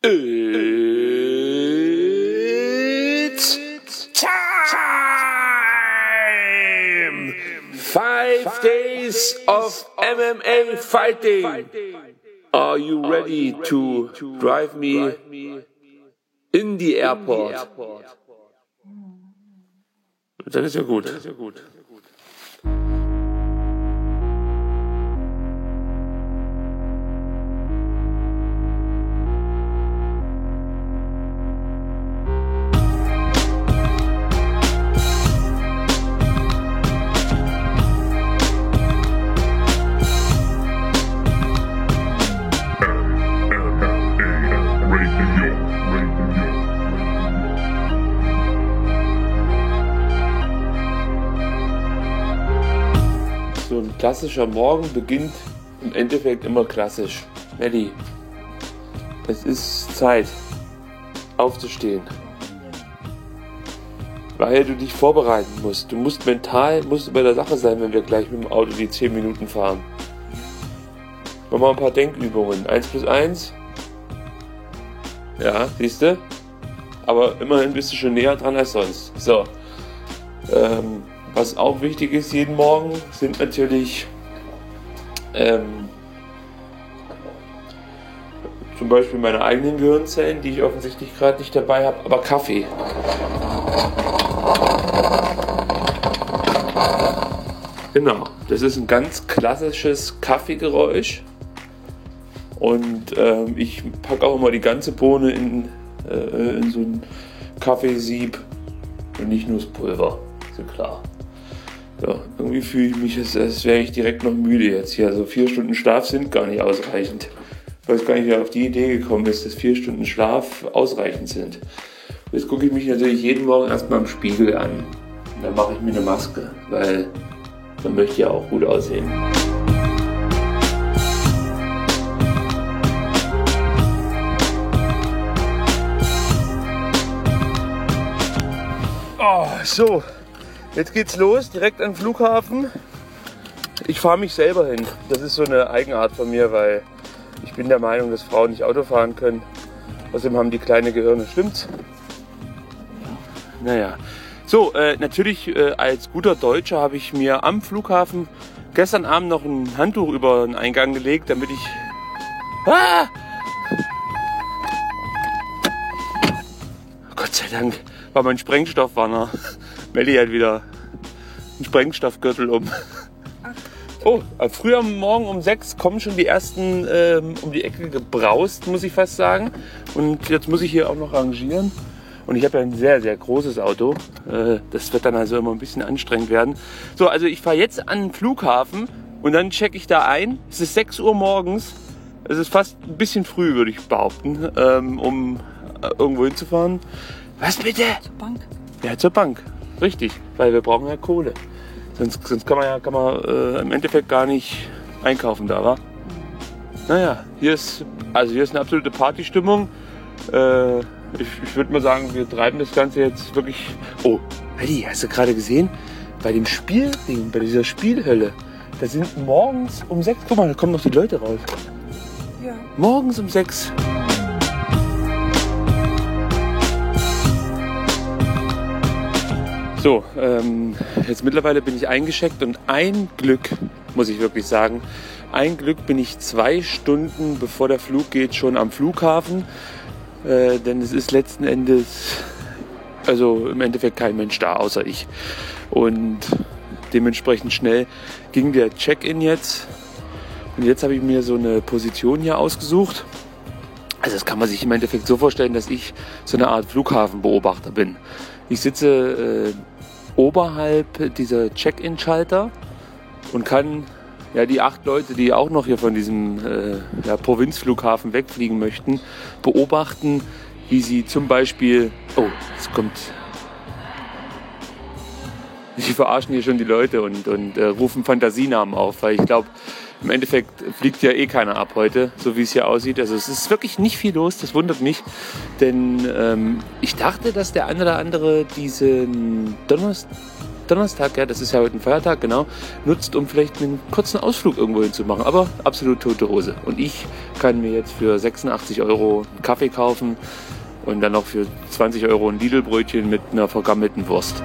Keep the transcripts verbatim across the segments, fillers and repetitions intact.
It's time! Five days of M M A fighting. Are you ready to drive me in the airport? Dann ist ja gut. Dann ist ja gut. So ein klassischer Morgen beginnt im Endeffekt immer klassisch. Melli, es ist Zeit, aufzustehen. Weil du dich vorbereiten musst. Du musst mental musst du bei der Sache sein, wenn wir gleich mit dem Auto die zehn Minuten fahren. Machen wir ein paar Denkübungen. eins plus eins. Ja, siehst du? Aber immerhin bist du schon näher dran als sonst. So. Ähm, was auch wichtig ist jeden Morgen, sind natürlich ähm, zum Beispiel meine eigenen Gehirnzellen, die ich offensichtlich gerade nicht dabei habe, aber Kaffee. Genau, das ist ein ganz klassisches Kaffeegeräusch. Und ähm, ich packe auch immer die ganze Bohne in, äh, in so ein Kaffeesieb und nicht nur das Pulver, ist ja klar. Ja, irgendwie fühle ich mich, als, als wäre ich direkt noch müde jetzt hier. Also vier Stunden Schlaf sind gar nicht ausreichend. Ich weiß gar nicht, wer auf die Idee gekommen ist, dass vier Stunden Schlaf ausreichend sind. Jetzt gucke ich mich natürlich jeden Morgen erstmal im Spiegel an. Und dann mache ich mir eine Maske, weil man möchte ja auch gut aussehen. Oh, so, jetzt geht's los, direkt an den Flughafen. Ich fahre mich selber hin. Das ist so eine Eigenart von mir, weil ich bin der Meinung, dass Frauen nicht Auto fahren können. Außerdem haben die kleine Gehirne, stimmt's? Naja. So, äh, natürlich äh, als guter Deutscher habe ich mir am Flughafen gestern Abend noch ein Handtuch über den Eingang gelegt, damit ich... Ah! Gott sei Dank war mein Sprengstoffwarner. Melli hat wieder einen Sprengstoffgürtel um. Oh, früh am Morgen um sechs kommen schon die ersten ähm, um die Ecke gebraust, muss ich fast sagen. Und jetzt muss ich hier auch noch rangieren. Und ich habe ja ein sehr, sehr großes Auto. Äh, das wird dann also immer ein bisschen anstrengend werden. So, also ich fahre jetzt an den Flughafen und dann checke ich da ein. Es ist sechs Uhr morgens. Es ist fast ein bisschen früh, würde ich behaupten, ähm, um äh, irgendwo hinzufahren. Was bitte? Zur Bank. Ja, zur Bank. Richtig, weil wir brauchen ja Kohle. Sonst, sonst kann man ja kann man, äh, im Endeffekt gar nicht einkaufen da, wa? Mhm. Naja, hier ist, also hier ist eine absolute Partystimmung. Äh, ich ich würde mal sagen, wir treiben das Ganze jetzt wirklich... Oh, Heidi, hast du gerade gesehen? Bei dem Spielding, bei dieser Spielhölle, da sind morgens um sechs, guck mal, da kommen noch die Leute raus. Ja. Morgens um sechs. So, ähm, jetzt mittlerweile bin ich eingecheckt und ein Glück, muss ich wirklich sagen, ein Glück bin ich zwei Stunden bevor der Flug geht schon am Flughafen, äh, denn es ist letzten Endes, also im Endeffekt kein Mensch da, außer ich. Und dementsprechend schnell ging der Check-in jetzt und jetzt habe ich mir so eine Position hier ausgesucht. Also das kann man sich im Endeffekt so vorstellen, dass ich so eine Art Flughafenbeobachter bin. Ich sitze äh, oberhalb dieser Check-in-Schalter und kann ja die acht Leute, die auch noch hier von diesem äh, ja, Provinzflughafen wegfliegen möchten, beobachten, wie sie zum Beispiel... Oh, jetzt kommt... Sie verarschen hier schon die Leute und, und äh, rufen Fantasienamen auf, weil ich glaube, im Endeffekt fliegt ja eh keiner ab heute, so wie es hier aussieht. Also es ist wirklich nicht viel los, das wundert mich. Denn ähm, ich dachte, dass der eine oder andere diesen Donnerstag, Donnerstag, ja, das ist ja heute ein Feiertag, genau, nutzt, um vielleicht einen kurzen Ausflug irgendwo hin zu machen. Aber absolut tote Hose. Und ich kann mir jetzt für sechsundachtzig Euro einen Kaffee kaufen und dann noch für zwanzig Euro ein Lidl-Brötchen mit einer vergammelten Wurst.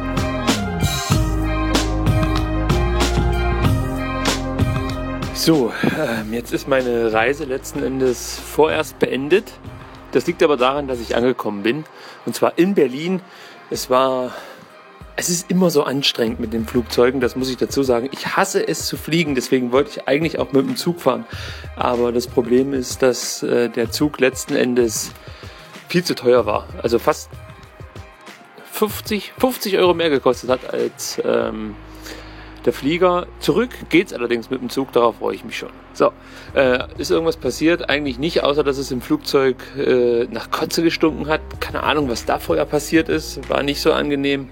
So, ähm, jetzt ist meine Reise letzten Endes vorerst beendet. Das liegt aber daran, dass ich angekommen bin. Und zwar in Berlin. Es war, es ist immer so anstrengend mit den Flugzeugen, das muss ich dazu sagen. Ich hasse es zu fliegen, deswegen wollte ich eigentlich auch mit dem Zug fahren. Aber das Problem ist, dass äh, der Zug letzten Endes viel zu teuer war. Also fast fünfzig, fünfzig Euro mehr gekostet hat als ähm, der Flieger. Zurück geht's allerdings mit dem Zug, darauf freue ich mich schon. So, äh, ist irgendwas passiert? Eigentlich nicht, außer dass es im Flugzeug äh, nach Kotze gestunken hat. Keine Ahnung, was da vorher passiert ist. War nicht so angenehm.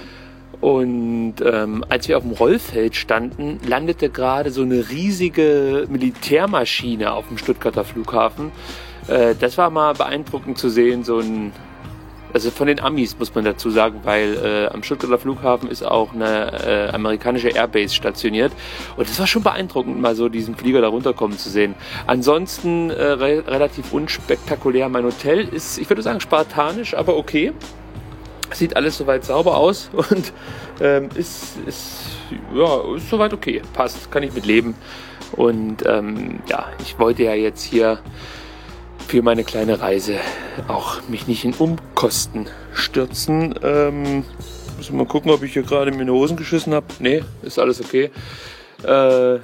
Und ähm, als wir auf dem Rollfeld standen, landete gerade so eine riesige Militärmaschine auf dem Stuttgarter Flughafen. Äh, das war mal beeindruckend zu sehen, so ein Also von den Amis muss man dazu sagen, weil äh, am Stuttgarter Flughafen ist auch eine äh, amerikanische Airbase stationiert. Und es war schon beeindruckend, mal so diesen Flieger da runterkommen zu sehen. Ansonsten äh, re- relativ unspektakulär. Mein Hotel ist, ich würde sagen, spartanisch, aber okay. Sieht alles soweit sauber aus und ähm, ist, ist, ja, ist soweit okay. Passt, kann ich mit leben. Und ähm, ja, ich wollte ja jetzt hier für meine kleine Reise auch mich nicht in Umkosten stürzen. Ähm, muss mal gucken, ob ich hier gerade mir in die Hosen geschissen habe. Nee, ist alles okay. Äh,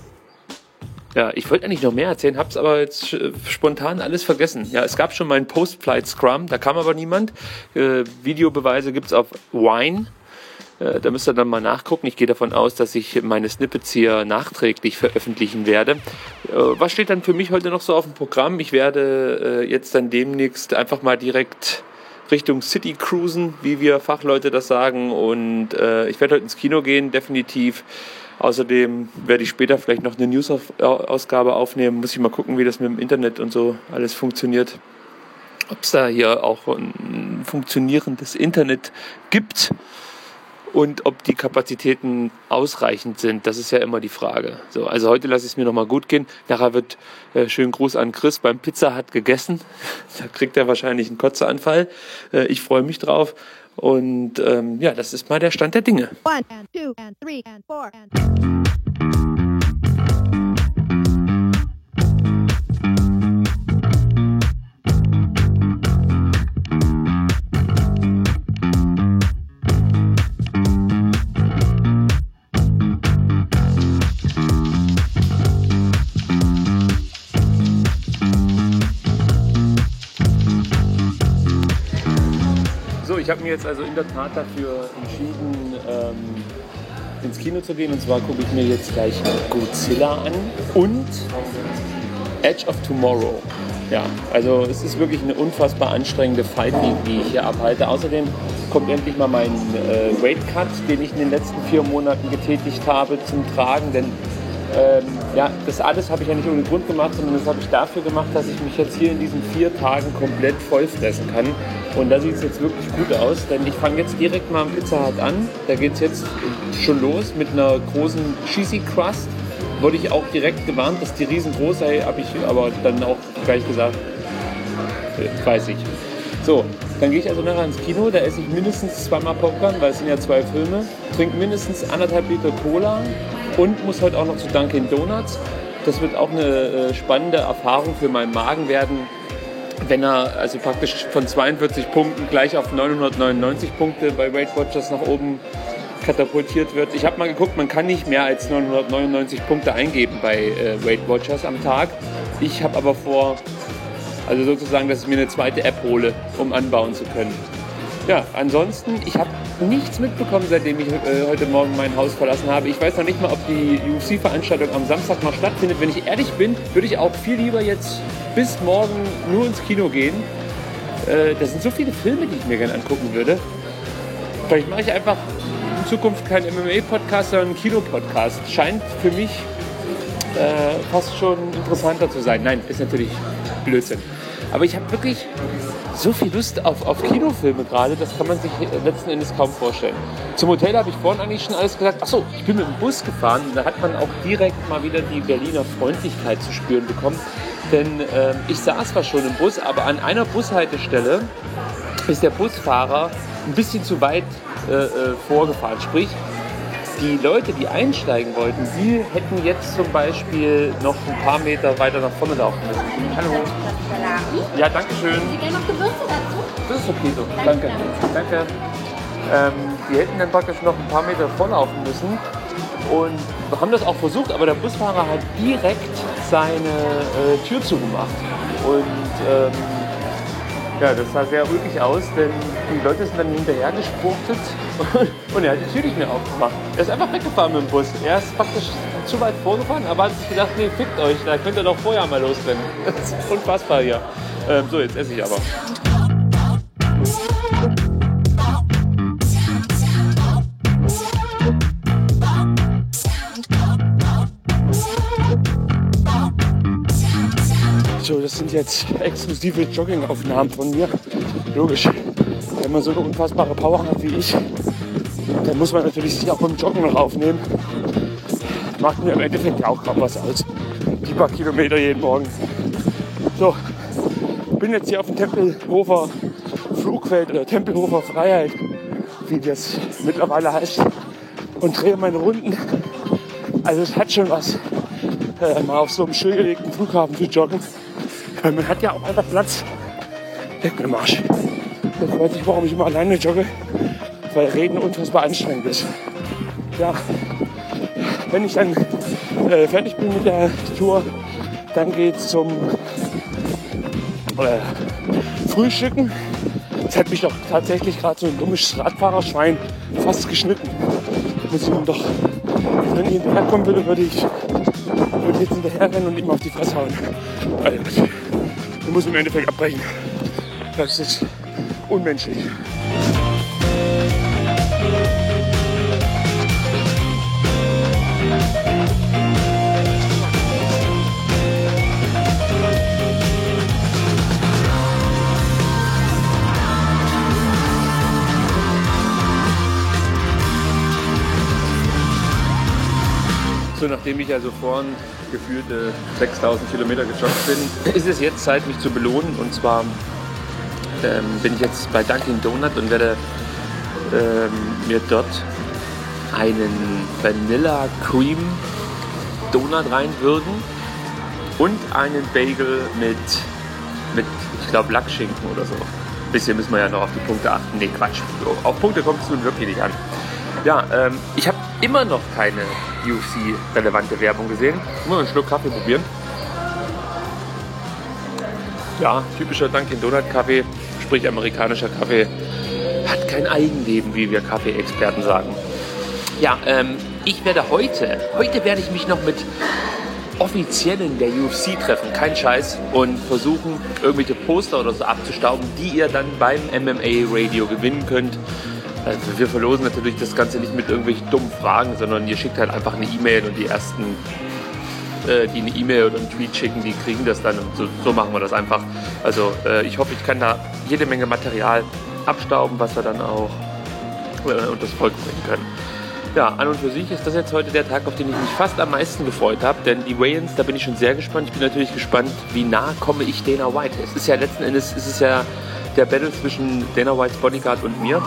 ja, ich wollte eigentlich noch mehr erzählen, hab's aber jetzt spontan alles vergessen. Ja, es gab schon mal einen Post-Flight Scrum, da kam aber niemand. Äh, Videobeweise gibt's auf Wine. Da müsst ihr dann mal nachgucken. Ich gehe davon aus, dass ich meine Snippets hier nachträglich veröffentlichen werde. Was steht dann für mich heute noch so auf dem Programm? Ich werde jetzt dann demnächst einfach mal direkt Richtung City cruisen, wie wir Fachleute das sagen. Und ich werde heute ins Kino gehen, definitiv. Außerdem werde ich später vielleicht noch eine News-Ausgabe aufnehmen. Muss ich mal gucken, wie das mit dem Internet und so alles funktioniert. Ob es da hier auch ein funktionierendes Internet gibt. Und ob die Kapazitäten ausreichend sind, das ist ja immer die Frage. So, also heute lasse ich es mir nochmal gut gehen. Nachher wird äh, schönen Gruß an Chris beim Pizza Hut gegessen. Da kriegt er wahrscheinlich einen Kotzeanfall. Äh, ich freue mich drauf. Und ähm, ja, das ist mal der Stand der Dinge. One and two and three and four and Ich habe mir jetzt also in der Tat dafür entschieden, ähm, ins Kino zu gehen. Und zwar gucke ich mir jetzt gleich Godzilla an und Edge of Tomorrow. Ja, also es ist wirklich eine unfassbar anstrengende Fight Week, die ich hier abhalte. Außerdem kommt endlich mal mein äh, Weight Cut, den ich in den letzten vier Monaten getätigt habe, zum Tragen. Denn ähm, ja, das alles habe ich ja nicht ohne Grund gemacht, sondern das habe ich dafür gemacht, dass ich mich jetzt hier in diesen vier Tagen komplett vollfressen kann. Und da sieht es jetzt wirklich gut aus, denn ich fange jetzt direkt mal am Pizza Hut an. Da geht es jetzt schon los mit einer großen Cheesy Crust. Wurde ich auch direkt gewarnt, dass die riesengroß sei, habe ich aber dann auch gleich gesagt, weiß ich. So, dann gehe ich also nachher ins Kino, da esse ich mindestens zweimal Popcorn, weil es sind ja zwei Filme, trinke mindestens anderthalb Liter Cola und muss heute auch noch zu Dunkin' Donuts. Das wird auch eine äh, spannende Erfahrung für meinen Magen werden, wenn er also praktisch von zweiundvierzig Punkten gleich auf neunhundertneunundneunzig Punkte bei Weight Watchers nach oben katapultiert wird. Ich habe mal geguckt, man kann nicht mehr als neunhundertneunundneunzig Punkte eingeben bei äh, Weight Watchers am Tag. Ich habe aber vor, also sozusagen, dass ich mir eine zweite App hole, um anbauen zu können. Ja, ansonsten, ich habe nichts mitbekommen, seitdem ich äh, heute Morgen mein Haus verlassen habe. Ich weiß noch nicht mal, ob die U F C-Veranstaltung am Samstag noch stattfindet. Wenn ich ehrlich bin, würde ich auch viel lieber jetzt bis morgen nur ins Kino gehen. Äh, das sind so viele Filme, die ich mir gerne angucken würde. Vielleicht mache ich einfach in Zukunft keinen M M A-Podcast, sondern einen Kino-Podcast. Scheint für mich äh, fast schon interessanter zu sein. Nein, ist natürlich Blödsinn. Aber ich habe wirklich so viel Lust auf, auf Kinofilme gerade, das kann man sich letzten Endes kaum vorstellen. Zum Hotel habe ich vorhin eigentlich schon alles gesagt. Achso, ich bin mit dem Bus gefahren und da hat man auch direkt mal wieder die Berliner Freundlichkeit zu spüren bekommen. Denn äh, ich saß zwar schon im Bus, aber an einer Bushaltestelle ist der Busfahrer ein bisschen zu weit äh, äh, vorgefahren. Sprich, die Leute, die einsteigen wollten, die hätten jetzt zum Beispiel noch ein paar Meter weiter nach vorne laufen müssen. Hallo. Ja, danke schön. Sie gerne noch Gewürze dazu? Das ist okay so. Danke. Danke. Ähm, die hätten dann praktisch noch ein paar Meter vorlaufen müssen. Und wir haben das auch versucht, aber der Busfahrer hat direkt seine äh, Tür zugemacht. Und ähm, ja, das sah sehr ulkig aus, denn die Leute sind dann hinterher gespurtet und er hat die Tür nicht mehr aufgemacht. Er ist einfach weggefahren mit dem Bus. Er ist praktisch zu weit vorgefahren, aber hat sich gedacht, nee, fickt euch, da könnt ihr doch vorher mal losrennen. Das ist unfassbar hier. Ähm, so, jetzt esse ich aber. So, das sind jetzt exklusive Joggingaufnahmen von mir. Logisch, wenn man so eine unfassbare Power hat wie ich, dann muss man natürlich sich auch beim Joggen noch aufnehmen. Macht mir im Endeffekt auch kaum was aus. Die paar Kilometer jeden Morgen. So, bin jetzt hier auf dem Tempelhofer Flugfeld oder Tempelhofer Freiheit, wie das mittlerweile heißt, und drehe meine Runden. Also es hat schon was, äh, mal auf so einem stillgelegten Flughafen zu joggen. Weil man hat ja auch einfach Platz. Leck mir am Arsch. Das weiß ich, warum ich immer alleine jogge. Weil Reden unfassbar anstrengend ist. Ja, wenn ich dann äh, fertig bin mit der Tour, dann geht's zum äh, Frühstücken. Das hat mich doch tatsächlich gerade so ein dummes Radfahrerschwein fast geschnitten. Muss ich ihm doch, wenn ich hinterherkommen würde, würde ich, würde ich jetzt hinterher rennen und ihm auf die Fresse hauen. Also, ich muss im Endeffekt abbrechen. Das ist unmenschlich. So, nachdem ich also vorhin gefühlte sechstausend Kilometer gejoggt bin, ist es jetzt Zeit, mich zu belohnen. Und zwar ähm, bin ich jetzt bei Dunkin' Donut und werde ähm, mir dort einen Vanilla Cream Donut reinwürgen und einen Bagel mit, mit ich glaube, Lackschinken oder so. Ein bisschen müssen wir ja noch auf die Punkte achten. Nee, Quatsch. Auf Punkte kommt es nun wirklich nicht an. Ja, ähm, ich habe immer noch keine U F C-relevante Werbung gesehen. Nur einen Schluck Kaffee probieren. Ja, typischer Dunkin' Donut Kaffee, sprich amerikanischer Kaffee, hat kein Eigenleben, wie wir Kaffee-Experten sagen. Ja, ähm, ich werde heute, heute werde ich mich noch mit Offiziellen der U F C treffen, kein Scheiß, und versuchen, irgendwelche Poster oder so abzustauben, die ihr dann beim M M A-Radio gewinnen könnt. Also wir verlosen natürlich das Ganze nicht mit irgendwelchen dummen Fragen, sondern ihr schickt halt einfach eine E-Mail und die ersten, äh, die eine E-Mail oder einen Tweet schicken, die kriegen das dann und so, so machen wir das einfach. Also äh, ich hoffe, ich kann da jede Menge Material abstauben, was wir dann auch äh, unter das Volk bringen können. Ja, an und für sich ist das jetzt heute der Tag, auf den ich mich fast am meisten gefreut habe, denn die Weigh-ins, da bin ich schon sehr gespannt. Ich bin natürlich gespannt, wie nah komme ich Dana White. Es ist ja letzten Endes, es ist ja der Battle zwischen Dana Whites Bodyguard und mir.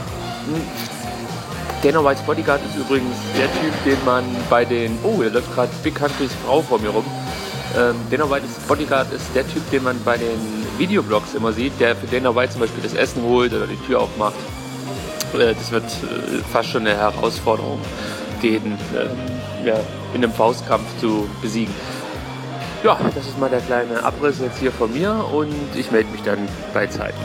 Dana Whites Bodyguard ist übrigens der Typ, den man bei den... Oh, hier läuft gerade Big Countrys Frau vor mir rum. Ähm, Dana Whites Bodyguard ist der Typ, den man bei den Videoblogs immer sieht, der für Dana White zum Beispiel das Essen holt oder die Tür aufmacht. Äh, das wird äh, fast schon eine Herausforderung, den äh, ja, in einem Faustkampf zu besiegen. Ja, das ist mal der kleine Abriss jetzt hier von mir und ich melde mich dann bei Zeit.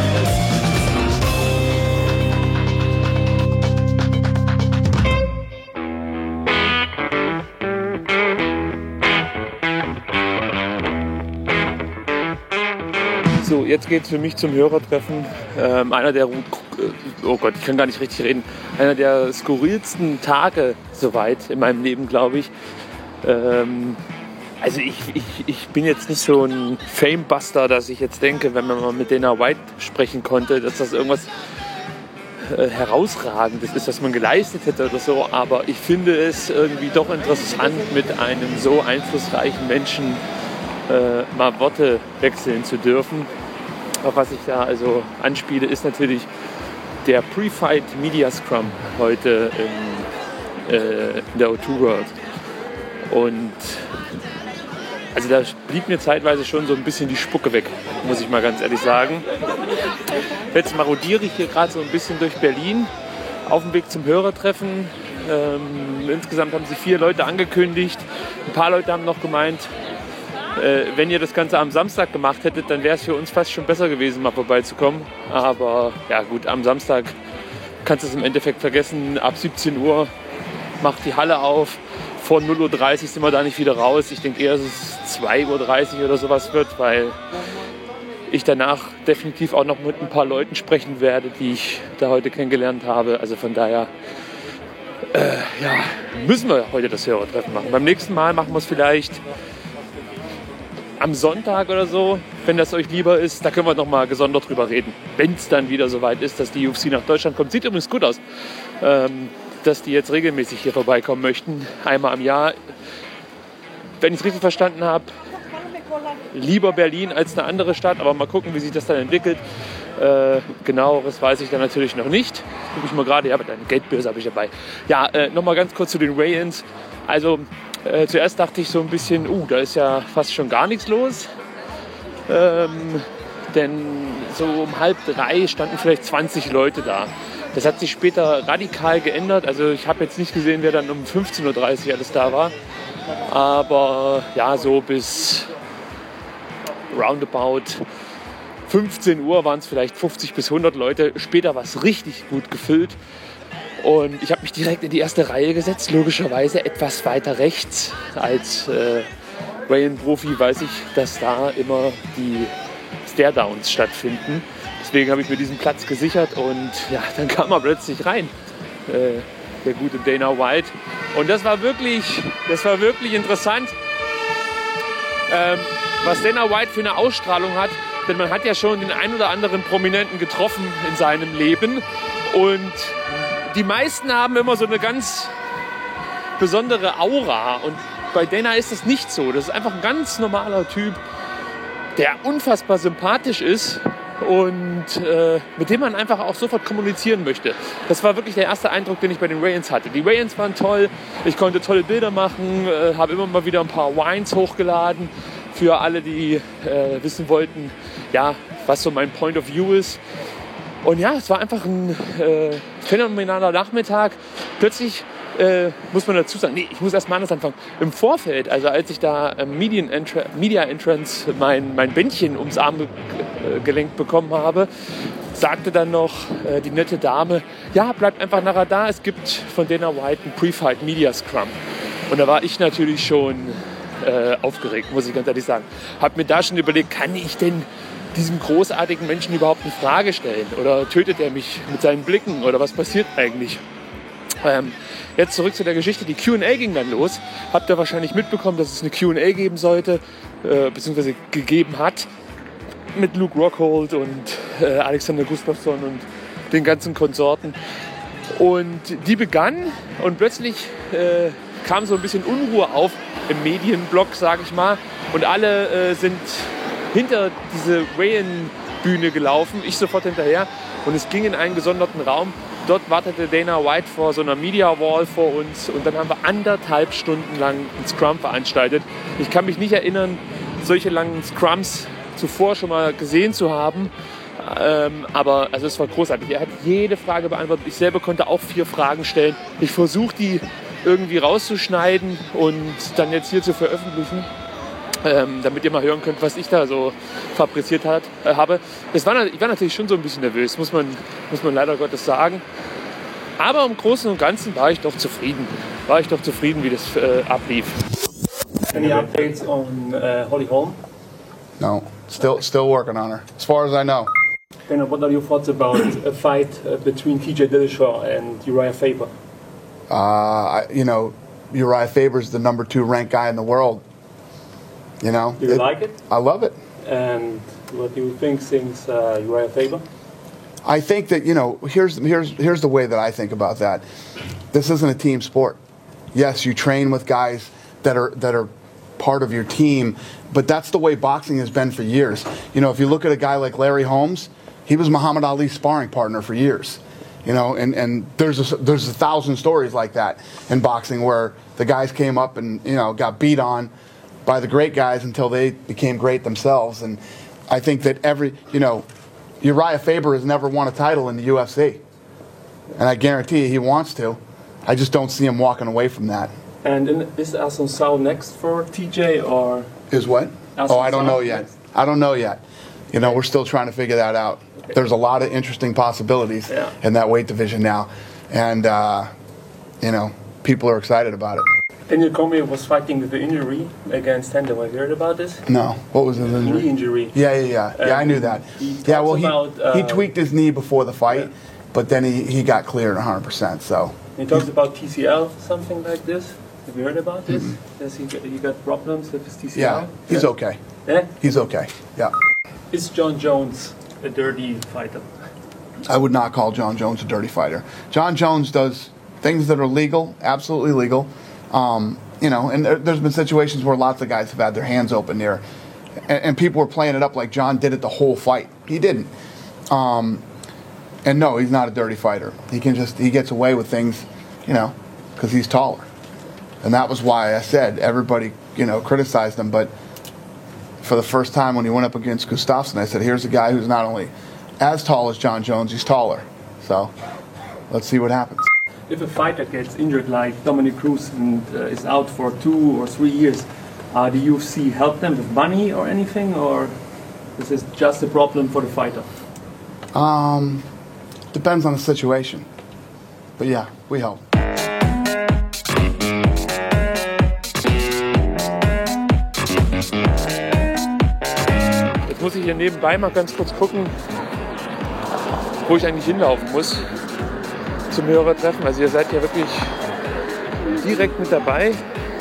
So, jetzt geht es für mich zum Hörertreffen. Ähm, einer der, oh Gott, ich kann gar nicht richtig reden, einer der skurrilsten Tage soweit in meinem Leben, glaube ich. Ähm, Also ich, ich, ich bin jetzt nicht so ein Famebuster, dass ich jetzt denke, wenn man mal mit Dana White sprechen konnte, dass das irgendwas äh, Herausragendes ist, was man geleistet hätte oder so. Aber ich finde es irgendwie doch interessant, mit einem so einflussreichen Menschen äh, mal Worte wechseln zu dürfen. Auf was ich da also anspiele, ist natürlich der Pre-Fight Media Scrum heute in, äh, in der O zwei World. Und also da blieb mir zeitweise schon so ein bisschen die Spucke weg, muss ich mal ganz ehrlich sagen. Jetzt marodiere ich hier gerade so ein bisschen durch Berlin auf dem Weg zum Hörertreffen. Ähm, insgesamt haben sich vier Leute angekündigt. Ein paar Leute haben noch gemeint, äh, wenn ihr das Ganze am Samstag gemacht hättet, dann wäre es für uns fast schon besser gewesen, mal vorbeizukommen. Aber ja gut, am Samstag kannst du es im Endeffekt vergessen. Ab siebzehn Uhr macht die Halle auf. Vor null Uhr dreißig sind wir da nicht wieder raus. Ich denke eher, dass es zwei Uhr dreißig oder sowas wird, weil ich danach definitiv auch noch mit ein paar Leuten sprechen werde, die ich da heute kennengelernt habe. Also von daher äh, ja, müssen wir heute das Hörertreffen machen. Beim nächsten Mal machen wir es vielleicht am Sonntag oder so, wenn das euch lieber ist. Da können wir noch mal gesondert drüber reden, wenn es dann wieder soweit ist, dass die U F C nach Deutschland kommt. Sieht übrigens gut aus. Ähm, dass die jetzt regelmäßig hier vorbeikommen möchten, einmal im Jahr. Wenn ich es richtig verstanden habe, lieber Berlin als eine andere Stadt, aber mal gucken, wie sich das dann entwickelt. Äh, Genaueres weiß ich dann natürlich noch nicht. Gucke ich mal gerade, ja, mit einer Geldbörse habe ich dabei. Ja, äh, nochmal ganz kurz zu den Weigh-ins. Also äh, zuerst dachte ich so ein bisschen, uh, da ist ja fast schon gar nichts los. Ähm, denn so um halb drei standen vielleicht zwanzig Leute da. Das hat sich später radikal geändert. Also ich habe jetzt nicht gesehen, wer dann um fünfzehn Uhr dreißig alles da war. Aber ja, so bis roundabout fünfzehn Uhr waren es vielleicht fünfzig bis hundert Leute. Später war es richtig gut gefüllt. Und ich habe mich direkt in die erste Reihe gesetzt. Logischerweise etwas weiter rechts. Als äh, Weigh-in-Profi weiß ich, dass da immer die Stare-Downs stattfinden. Deswegen habe ich mir diesen Platz gesichert und ja, dann kam er plötzlich rein, äh, der gute Dana White. Und das war wirklich, das war wirklich interessant, ähm, was Dana White für eine Ausstrahlung hat. Denn man hat ja schon den ein oder anderen Prominenten getroffen in seinem Leben. Und die meisten haben immer so eine ganz besondere Aura. Und bei Dana ist das nicht so. Das ist einfach ein ganz normaler Typ, der unfassbar sympathisch ist. Und äh, mit dem man einfach auch sofort kommunizieren möchte. Das war wirklich der erste Eindruck, den ich bei den Weigh-ins hatte. Die Weigh-ins waren toll, ich konnte tolle Bilder machen, äh, habe immer mal wieder ein paar Wines hochgeladen für alle, die äh, wissen wollten, ja, was so mein Point of View ist. Und ja, es war einfach ein äh, phänomenaler Nachmittag. Plötzlich äh, muss man dazu sagen, nee, ich muss erst mal anders anfangen. Im Vorfeld, also als ich da äh, Media Entrance mein, mein Bändchen ums Armgelenk bekommen habe, sagte dann noch äh, die nette Dame, ja, bleibt einfach nachher da, es gibt von Dana White ein Pre-Fight Media Scrum. Und da war ich natürlich schon äh, aufgeregt, muss ich ganz ehrlich sagen. Hab mir da schon überlegt, kann ich denn diesem großartigen Menschen überhaupt eine Frage stellen? Oder tötet er mich mit seinen Blicken? Oder was passiert eigentlich? Ähm, jetzt zurück zu der Geschichte. Die Q and A ging dann los. Habt ihr wahrscheinlich mitbekommen, dass es eine Q and A geben sollte, äh, beziehungsweise gegeben hat, mit Luke Rockhold und äh, Alexander Gustafsson und den ganzen Konsorten. Und die begann und plötzlich äh, kam so ein bisschen Unruhe auf im Medienblock, sage ich mal. Und alle äh, sind hinter diese Weigh-in-Bühne gelaufen, ich sofort hinterher. Und es ging in einen gesonderten Raum. Dort wartete Dana White vor so einer Media Wall vor uns und dann haben wir anderthalb Stunden lang einen Scrum veranstaltet. Ich kann mich nicht erinnern, solche langen Scrums zuvor schon mal gesehen zu haben, ähm, aber also es war großartig. Er hat jede Frage beantwortet. Ich selber konnte auch vier Fragen stellen. Ich versuche die irgendwie rauszuschneiden und dann jetzt hier zu veröffentlichen, ähm, damit ihr mal hören könnt, was ich da so fabriziert hat, äh, habe. Das war, ich war natürlich schon so ein bisschen nervös, muss man, muss man leider Gottes sagen. Aber im Großen und Ganzen war ich doch zufrieden. War ich doch zufrieden, wie das äh, ablief. Any updates on uh, Holly Holm? No, still still working on her, as far as I know. Dana, what are your thoughts about a fight uh, between T J Dillashaw and Uriah Faber? Uh, I, you know, Uriah Faber's the number two ranked guy in the world. You know. Do you It- like it? I love it. And what do you think since uh, Uriah Faber? I think that, you know, here's here's here's the way that I think about that. This isn't a team sport. Yes, you train with guys that are that are part of your team, but that's the way boxing has been for years. You know, if you look at a guy like Larry Holmes, he was Muhammad Ali's sparring partner for years. You know, and, and there's a, there's a thousand stories like that in boxing where the guys came up and, you know, got beat on by the great guys until they became great themselves. And I think that every, you know, Uriah Faber has never won a title in the U F C. And I guarantee you he wants to. I just don't see him walking away from that. And in, is Assunção next for T J or? Is what? Oh, I don't know yet. I don't know yet. You know, we're still trying to figure that out. There's a lot of interesting possibilities Yeah. in that weight division now. And, uh, you know, people are excited about it. Daniel Cormier was fighting with the injury against Tendon. Have you heard about this? No. What was his injury? Knee injury. Yeah, yeah, yeah. Yeah, I knew that. He Yeah, well, talks he, about, uh, he tweaked his knee before the fight, Yeah. but then he, he got cleared one hundred percent, so. He talks about T C L, something like this. Have you heard about this? Mm-hmm. Does he got, he got problems with his T C L? Yeah, he's okay. Yeah? He's okay, yeah. Is John Jones a dirty fighter? I would not call John Jones a dirty fighter. John Jones does things that are legal, absolutely legal. Um, you know, and there, there's been situations where lots of guys have had their hands open there, and, and people were playing it up like John did it the whole fight. He didn't. Um, and no, he's not a dirty fighter. He can just he gets away with things, you know, because he's taller. And that was why I said everybody, you know, criticized him. But for the first time when he went up against Gustafsson, I said, here's a guy who's not only as tall as John Jones, he's taller. So let's see what happens. If a fighter gets injured like Dominic Cruz and uh, is out for two or three years, uh, the U F C help them with money or anything, or is this just a problem for the fighter? Um, depends on the situation. But yeah, we help. Jetzt muss ich hier nebenbei mal ganz kurz gucken, wo ich eigentlich hinlaufen muss zum Hörertreffen. Also ihr seid ja wirklich direkt mit dabei.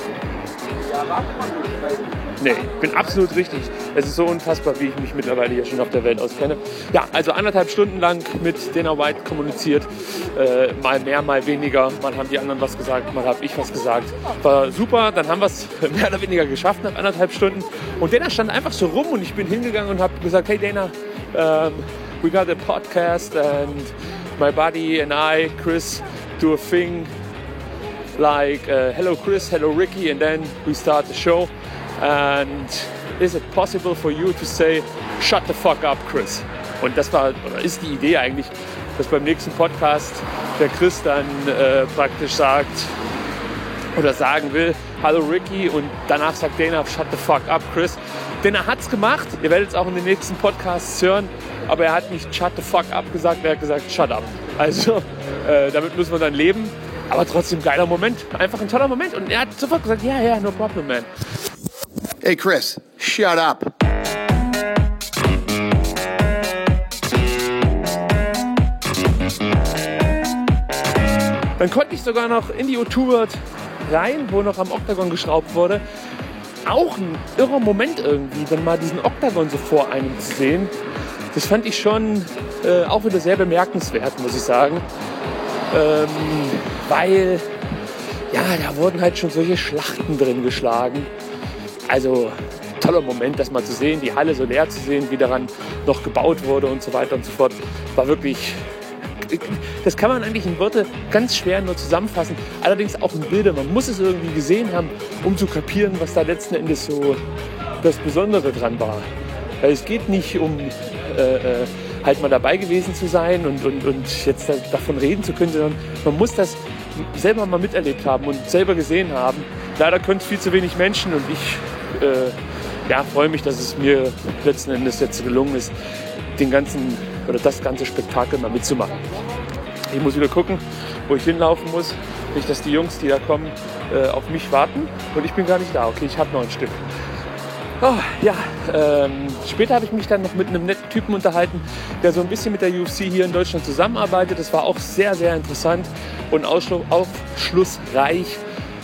Nee, ich bin absolut richtig. Es ist so unfassbar, wie ich mich mittlerweile hier schon auf der Welt auskenne. Ja, also anderthalb Stunden lang mit Dana White kommuniziert. Äh, mal mehr, mal weniger. Mal haben die anderen was gesagt, mal habe ich was gesagt. War super, dann haben wir es mehr oder weniger geschafft nach anderthalb Stunden. Und Dana stand einfach so rum und ich bin hingegangen und habe gesagt, hey Dana, um, we got a podcast and my buddy and I, Chris, do a thing like uh, hello Chris, hello Ricky, and then we start the show. And is it possible for you to say shut the fuck up, Chris? Und das war oder ist die Idee eigentlich, dass beim nächsten Podcast der Chris dann äh, praktisch sagt oder sagen will, hallo Ricky, und danach sagt Dana shut the fuck up, Chris. Dana hat's gemacht, ihr werdet es auch in den nächsten Podcasts hören, aber er hat nicht shut the fuck up gesagt, er hat gesagt shut up. Also äh, damit müssen wir dann leben, aber trotzdem geiler Moment, einfach ein toller Moment, und er hat sofort gesagt, ja, yeah, ja, yeah, no problem, man. Hey, Chris, shut up. Dann konnte ich sogar noch in die O zwei World rein, wo noch am Oktagon geschraubt wurde. Auch ein irrer Moment irgendwie, dann mal diesen Oktagon so vor einem zu sehen. Das fand ich schon äh, auch wieder sehr bemerkenswert, muss ich sagen. Ähm, weil, ja, da wurden halt schon solche Schlachten drin geschlagen. Also toller Moment, das mal zu sehen, die Halle so leer zu sehen, wie daran noch gebaut wurde und so weiter und so fort. War wirklich, das kann man eigentlich in Worte ganz schwer nur zusammenfassen. Allerdings auch in Bilder. Man muss es irgendwie gesehen haben, um zu kapieren, was da letzten Endes so das Besondere dran war. Weil es geht nicht um äh, äh, halt mal dabei gewesen zu sein und, und, und jetzt da, davon reden zu können, sondern man muss das selber mal miterlebt haben und selber gesehen haben. Leider können es viel zu wenig Menschen, und ich äh, ja, freue mich, dass es mir letzten Endes jetzt gelungen ist, den ganzen oder das ganze Spektakel mal mitzumachen. Ich muss wieder gucken, wo ich hinlaufen muss. Nicht, dass die Jungs, die da kommen, äh, auf mich warten, und ich bin gar nicht da. Okay, ich habe noch ein Stück. Oh, ja, ähm, später habe ich mich dann noch mit einem netten Typen unterhalten, der so ein bisschen mit der U F C hier in Deutschland zusammenarbeitet. Das war auch sehr, sehr interessant und aufschlussreich.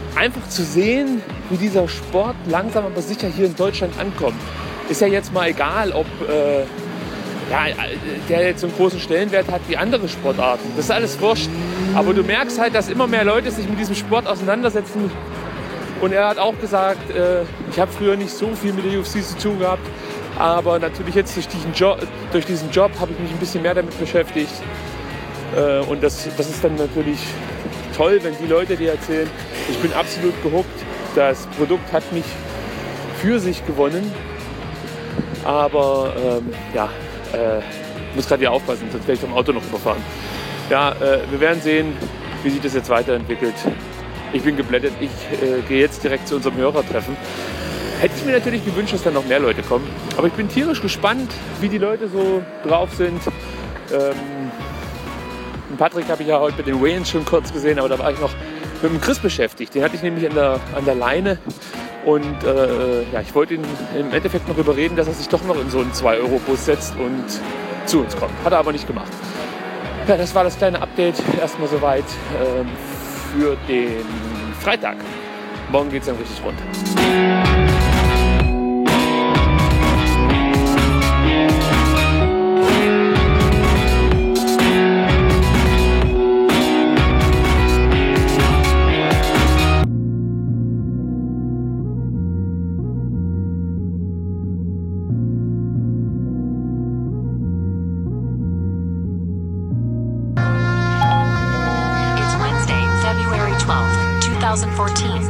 einfach zu sehen, wie dieser Sport langsam aber sicher hier in Deutschland ankommt. Ist ja jetzt mal egal, ob äh, ja, der jetzt so einen großen Stellenwert hat wie andere Sportarten. Das ist alles wurscht. Aber du merkst halt, dass immer mehr Leute sich mit diesem Sport auseinandersetzen. Und er hat auch gesagt, äh, ich habe früher nicht so viel mit der U F C zu tun gehabt. Aber natürlich jetzt durch diesen Job, durch diesen Job habe ich mich ein bisschen mehr damit beschäftigt. Äh, und das, das ist dann natürlich toll, wenn die Leute dir erzählen, ich bin absolut gehuckt. Das Produkt hat mich für sich gewonnen. Aber ähm, ja, äh, muss gerade hier aufpassen, sonst werde ich vom Auto noch überfahren. Ja, äh, wir werden sehen, wie sich das jetzt weiterentwickelt. Ich bin geblättet. Ich äh, gehe jetzt direkt zu unserem Hörertreffen. Hätte ich mir natürlich gewünscht, dass da noch mehr Leute kommen. Aber ich bin tierisch gespannt, wie die Leute so drauf sind. Ähm, Patrick habe ich ja heute mit den Wayans schon kurz gesehen, aber da war ich noch mit dem Chris beschäftigt. Den hatte ich nämlich an der, an der Leine. Und äh, ja, ich wollte ihn im Endeffekt noch überreden, dass er sich doch noch in so einen zwei Euro Bus setzt und zu uns kommt. Hat er aber nicht gemacht. Ja, das war das kleine Update erstmal soweit ähm, für den Freitag. Morgen geht es dann richtig rund. twenty fourteen.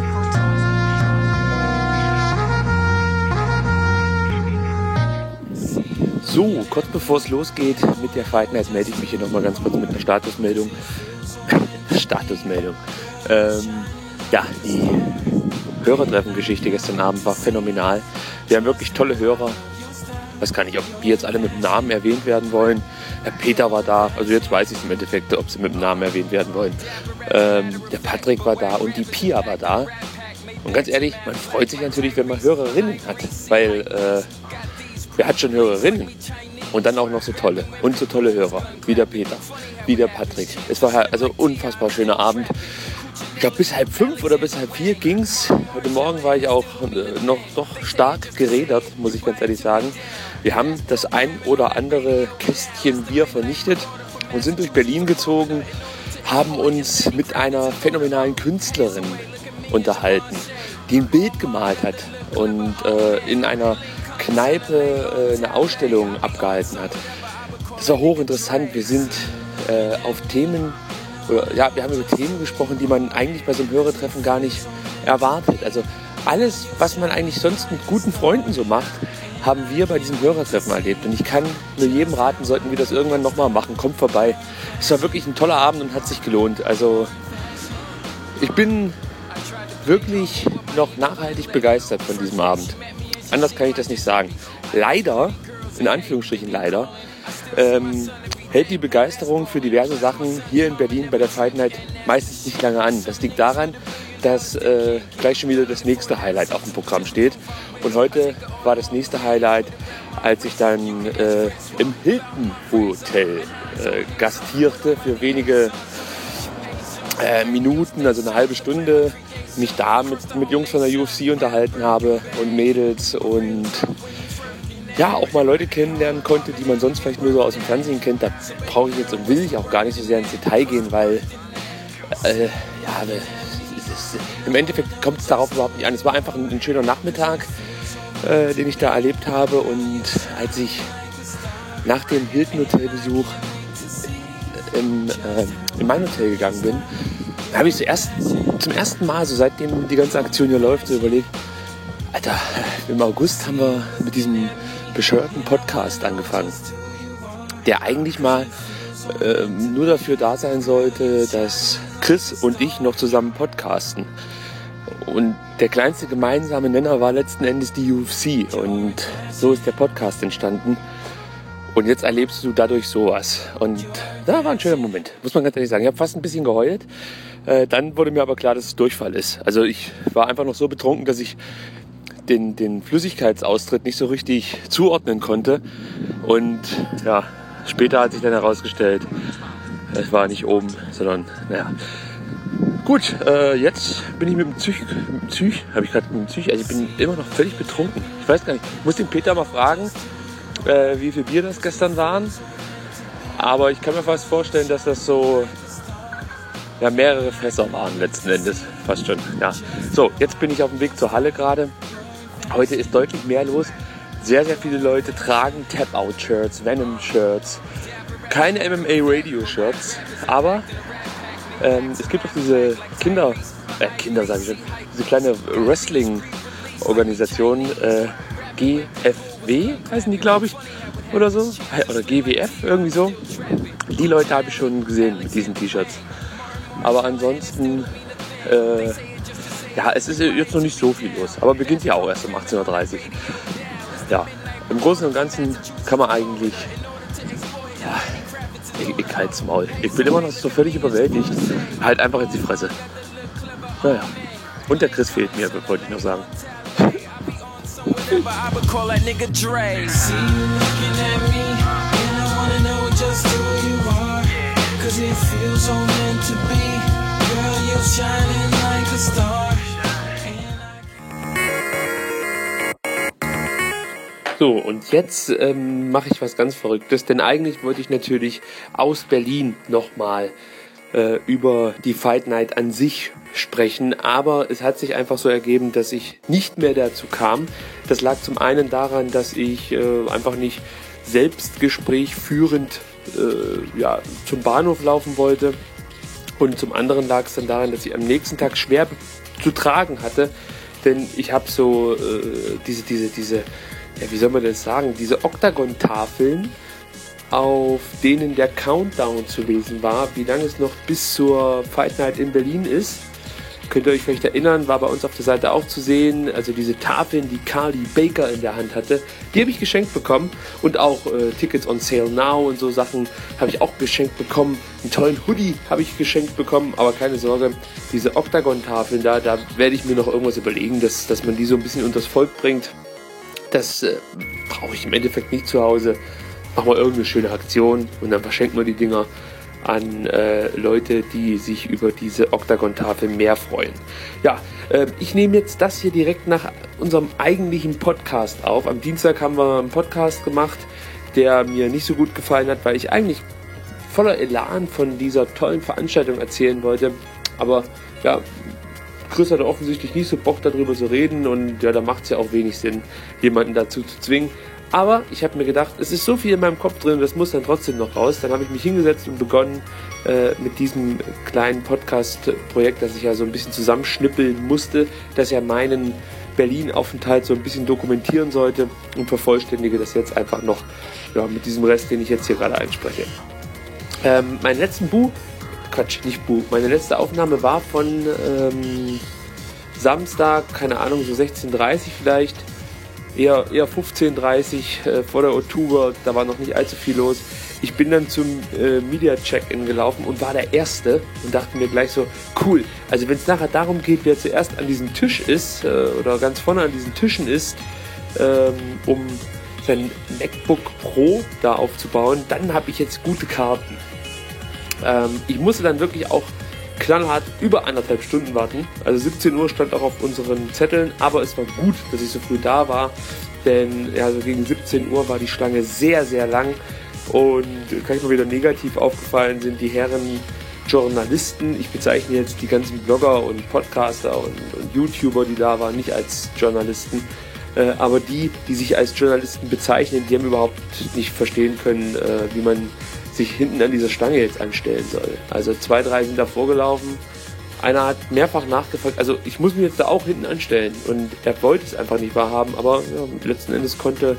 So, kurz bevor es losgeht mit der Fight Night, melde ich mich hier nochmal ganz kurz mit einer Statusmeldung. Statusmeldung. Ähm, ja, die Hörertreffen-Geschichte gestern Abend war phänomenal. Wir haben wirklich tolle Hörer. Ich weiß gar nicht, ob die jetzt alle mit dem Namen erwähnt werden wollen. Der Peter war da, also jetzt weiß ich es im Endeffekt, ob sie mit dem Namen erwähnt werden wollen. Ähm, der Patrick war da und die Pia war da. Und ganz ehrlich, man freut sich natürlich, wenn man Hörerinnen hat, weil äh, wer hat schon Hörerinnen? Und dann auch noch so tolle und so tolle Hörer, wie der Peter, wie der Patrick. Es war also ein unfassbar schöner Abend. Ich glaube, bis halb fünf oder bis halb vier ging's. Heute Morgen war ich auch äh, noch doch stark gerädert, muss ich ganz ehrlich sagen. Wir haben das ein oder andere Kästchen Bier vernichtet und sind durch Berlin gezogen, haben uns mit einer phänomenalen Künstlerin unterhalten, die ein Bild gemalt hat und äh, in einer Kneipe äh, eine Ausstellung abgehalten hat. Das war hochinteressant. Wir sind äh, auf Themen, oder ja, wir haben über Themen gesprochen, die man eigentlich bei so einem Hörertreffen gar nicht erwartet. Also alles, was man eigentlich sonst mit guten Freunden so macht, haben wir bei diesem Hörertreffen erlebt. Und ich kann nur jedem raten, sollten wir das irgendwann nochmal machen. Kommt vorbei. Es war wirklich ein toller Abend und hat sich gelohnt. Also ich bin wirklich noch nachhaltig begeistert von diesem Abend. Anders kann ich das nicht sagen. Leider, in Anführungsstrichen leider, ähm, hält die Begeisterung für diverse Sachen hier in Berlin bei der Fight Night meistens nicht lange an. Das liegt daran, dass äh, gleich schon wieder das nächste Highlight auf dem Programm steht. Und heute war das nächste Highlight, als ich dann äh, im Hilton Hotel äh, gastierte für wenige äh, Minuten, also eine halbe Stunde, mich da mit, mit Jungs von der U F C unterhalten habe und Mädels und ja, auch mal Leute kennenlernen konnte, die man sonst vielleicht nur so aus dem Fernsehen kennt. Da brauche ich jetzt und will ich auch gar nicht so sehr ins Detail gehen, weil äh, ja, es ist, im Endeffekt kommt es darauf überhaupt nicht an. Es war einfach ein, ein schöner Nachmittag, äh, den ich da erlebt habe, und als ich nach dem Hilton Hotelbesuch in, äh, in mein Hotel gegangen bin, habe ich zuerst, zum ersten Mal, so seitdem die ganze Aktion hier läuft, so überlegt, Alter, im August haben wir mit diesem bescheuerten Podcast angefangen, der eigentlich mal äh, nur dafür da sein sollte, dass Chris und ich noch zusammen podcasten. Und der kleinste gemeinsame Nenner war letzten Endes die U F C. Und so ist der Podcast entstanden. Und jetzt erlebst du dadurch sowas. Und da war ein schöner Moment, muss man ganz ehrlich sagen. Ich habe fast ein bisschen geheult. Äh, dann wurde mir aber klar, dass es Durchfall ist. Also ich war einfach noch so betrunken, dass ich den, den Flüssigkeitsaustritt nicht so richtig zuordnen konnte. Und ja, später hat sich dann herausgestellt, es war nicht oben, sondern naja, Gut, äh, jetzt bin ich mit dem Züch, mit dem Züch, habe ich gerade mit dem Züch, also ich bin immer noch völlig betrunken. Ich weiß gar nicht, ich muss den Peter mal fragen, äh, wie viel Bier das gestern waren. Aber ich kann mir fast vorstellen, dass das so ja, mehrere Fässer waren letzten Endes, fast schon. Ja. So, jetzt bin ich auf dem Weg zur Halle gerade. Heute ist deutlich mehr los. Sehr, sehr viele Leute tragen Tap-Out-Shirts, Venom-Shirts, keine M M A-Radio-Shirts, aber ähm, es gibt auch diese Kinder, äh, Kinder sage ich schon, diese kleine Wrestling-Organisation, äh, G F W heißen die, glaube ich, oder so, oder G W F, irgendwie so. Die Leute habe ich schon gesehen mit diesen T-Shirts. Aber ansonsten, äh, ja, es ist jetzt noch nicht so viel los, aber beginnt ja auch erst um achtzehn Uhr dreißig. Ja, im Großen und Ganzen kann man eigentlich, ja, ich, ich halt's Maul. Ich bin immer noch so völlig überwältigt. Halt einfach jetzt die Fresse. Naja, und der Chris fehlt mir, wollte ich noch sagen. So, und jetzt ähm, mache ich was ganz Verrücktes, denn eigentlich wollte ich natürlich aus Berlin nochmal äh, über die Fight Night an sich sprechen, aber es hat sich einfach so ergeben, dass ich nicht mehr dazu kam. Das lag zum einen daran, dass ich äh, einfach nicht Selbstgespräch führend äh, ja, zum Bahnhof laufen wollte, und zum anderen lag es dann daran, dass ich am nächsten Tag schwer zu tragen hatte, denn ich habe so äh, diese, diese, diese ja, wie soll man das sagen, diese Oktagon-Tafeln, auf denen der Countdown zu lesen war, wie lange es noch bis zur Fight Night in Berlin ist. Könnt ihr euch vielleicht erinnern, war bei uns auf der Seite auch zu sehen, also diese Tafeln, die Carly Baker in der Hand hatte, die habe ich geschenkt bekommen, und auch äh, Tickets on Sale Now und so Sachen habe ich auch geschenkt bekommen. Einen tollen Hoodie habe ich geschenkt bekommen, aber keine Sorge, diese Oktagon-Tafeln da, da werde ich mir noch irgendwas überlegen, dass, dass man die so ein bisschen unters Volk bringt. Das äh, brauche ich im Endeffekt nicht zu Hause. Machen wir irgendeine schöne Aktion und dann verschenken wir die Dinger an äh, Leute, die sich über diese Oktagon-Tafel mehr freuen. Ja, äh, ich nehme jetzt das hier direkt nach unserem eigentlichen Podcast auf. Am Dienstag haben wir einen Podcast gemacht, der mir nicht so gut gefallen hat, weil ich eigentlich voller Elan von dieser tollen Veranstaltung erzählen wollte. Aber ja, Chris hatte offensichtlich nicht so Bock darüber zu reden, und ja, da macht es ja auch wenig Sinn, jemanden dazu zu zwingen. Aber ich habe mir gedacht, es ist so viel in meinem Kopf drin, das muss dann trotzdem noch raus. Dann habe ich mich hingesetzt und begonnen äh, mit diesem kleinen Podcast-Projekt, das ich ja so ein bisschen zusammenschnippeln musste, das ja meinen Berlin-Aufenthalt so ein bisschen dokumentieren sollte, und vervollständige das jetzt einfach noch ja, mit diesem Rest, den ich jetzt hier gerade einspreche. Ähm, mein letzten Buch, Quatsch, nicht Buch, meine letzte Aufnahme war von ähm, Samstag, keine Ahnung, so sechzehn Uhr dreißig vielleicht, eher, eher fünfzehn Uhr dreißig äh, vor der Oktober, da war noch nicht allzu viel los. Ich bin dann zum äh, Media Check-In gelaufen und war der Erste und dachte mir gleich so, cool, also wenn es nachher darum geht, wer zuerst an diesem Tisch ist äh, oder ganz vorne an diesen Tischen ist, ähm, um sein MacBook Pro da aufzubauen, dann habe ich jetzt gute Karten. Ähm, ich musste dann wirklich auch knallhart über anderthalb Stunden warten. Also siebzehn Uhr stand auch auf unseren Zetteln, aber es war gut, dass ich so früh da war, denn ja, so gegen siebzehn Uhr war die Schlange sehr, sehr lang, und kann ich mal wieder negativ aufgefallen sind die Herren Journalisten. Ich bezeichne jetzt die ganzen Blogger und Podcaster und, und YouTuber, die da waren, nicht als Journalisten, äh, aber die, die sich als Journalisten bezeichnen, die haben überhaupt nicht verstehen können, äh, wie man sich hinten an dieser Stange jetzt anstellen soll. Also zwei, drei sind davor gelaufen. Einer hat mehrfach nachgefragt, also ich muss mich jetzt da auch hinten anstellen, und er wollte es einfach nicht wahrhaben, aber ja, letzten Endes konnte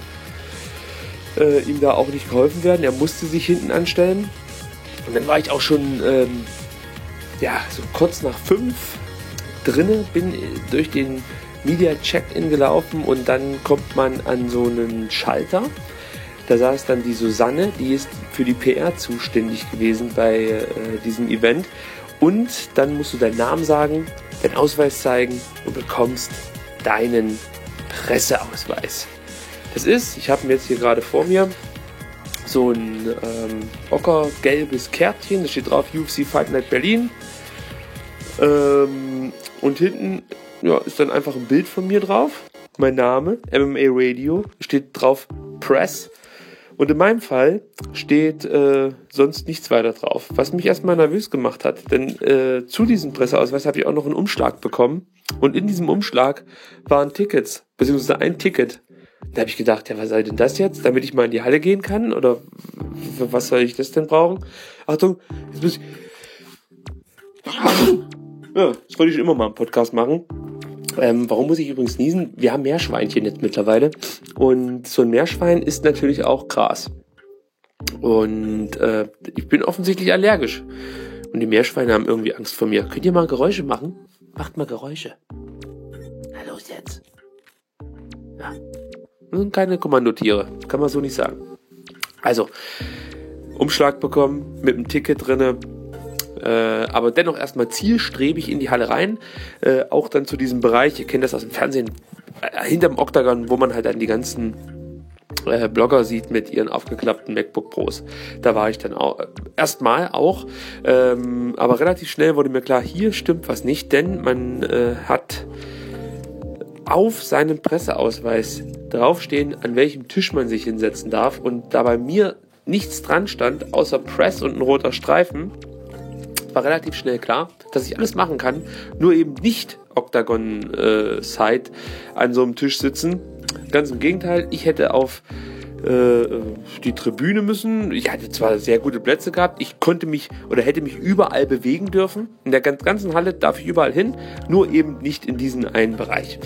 äh, ihm da auch nicht geholfen werden. Er musste sich hinten anstellen, und dann war ich auch schon ähm, ja, so kurz nach fünf drinne, bin durch den Media Check-In gelaufen, und dann kommt man an so einen Schalter. Da saß dann die Susanne, die ist für die P R zuständig gewesen bei äh, diesem Event. Und dann musst du deinen Namen sagen, deinen Ausweis zeigen und bekommst deinen Presseausweis. Das ist, ich habe mir jetzt hier gerade vor mir, so ein ähm, ockergelbes Kärtchen, da steht drauf U F C Fight Night Berlin. Ähm, und hinten ja, ist dann einfach ein Bild von mir drauf. Mein Name, M M A Radio, steht drauf Press. Und in meinem Fall steht äh, sonst nichts weiter drauf, was mich erstmal nervös gemacht hat. Denn äh, zu diesem Presseausweis habe ich auch noch einen Umschlag bekommen. Und in diesem Umschlag waren Tickets, beziehungsweise ein Ticket. Da habe ich gedacht, ja, was soll denn das jetzt? Damit ich mal in die Halle gehen kann? Oder für was soll ich das denn brauchen? Achtung, jetzt muss ich... Ja, das wollte ich immer mal im Podcast machen. Ähm, warum muss ich übrigens niesen? Wir haben Meerschweinchen jetzt mittlerweile. Und so ein Meerschwein isst natürlich auch Gras. Und äh, ich bin offensichtlich allergisch. Und die Meerschweine haben irgendwie Angst vor mir. Könnt ihr mal Geräusche machen? Macht mal Geräusche. Na los jetzt. Ja. Das sind keine Kommandotiere. Kann man so nicht sagen. Also, Umschlag bekommen, mit einem Ticket drinne. Äh, aber dennoch erstmal zielstrebig in die Halle rein. Äh, auch dann zu diesem Bereich, ihr kennt das aus dem Fernsehen, äh, hinterm Oktagon, wo man halt dann die ganzen äh, Blogger sieht mit ihren aufgeklappten MacBook Pros. Da war ich dann auch, äh, erstmal auch, ähm, aber relativ schnell wurde mir klar, hier stimmt was nicht, denn man äh, hat auf seinem Presseausweis draufstehen, an welchem Tisch man sich hinsetzen darf, und da bei mir nichts dran stand, außer Press und ein roter Streifen, war relativ schnell klar, dass ich alles machen kann, nur eben nicht Octagon-Side äh, an so einem Tisch sitzen. Ganz im Gegenteil, ich hätte auf äh, die Tribüne müssen. Ich hatte zwar sehr gute Plätze gehabt, ich konnte mich oder hätte mich überall bewegen dürfen. In der ganzen Halle darf ich überall hin, nur eben nicht in diesen einen Bereich.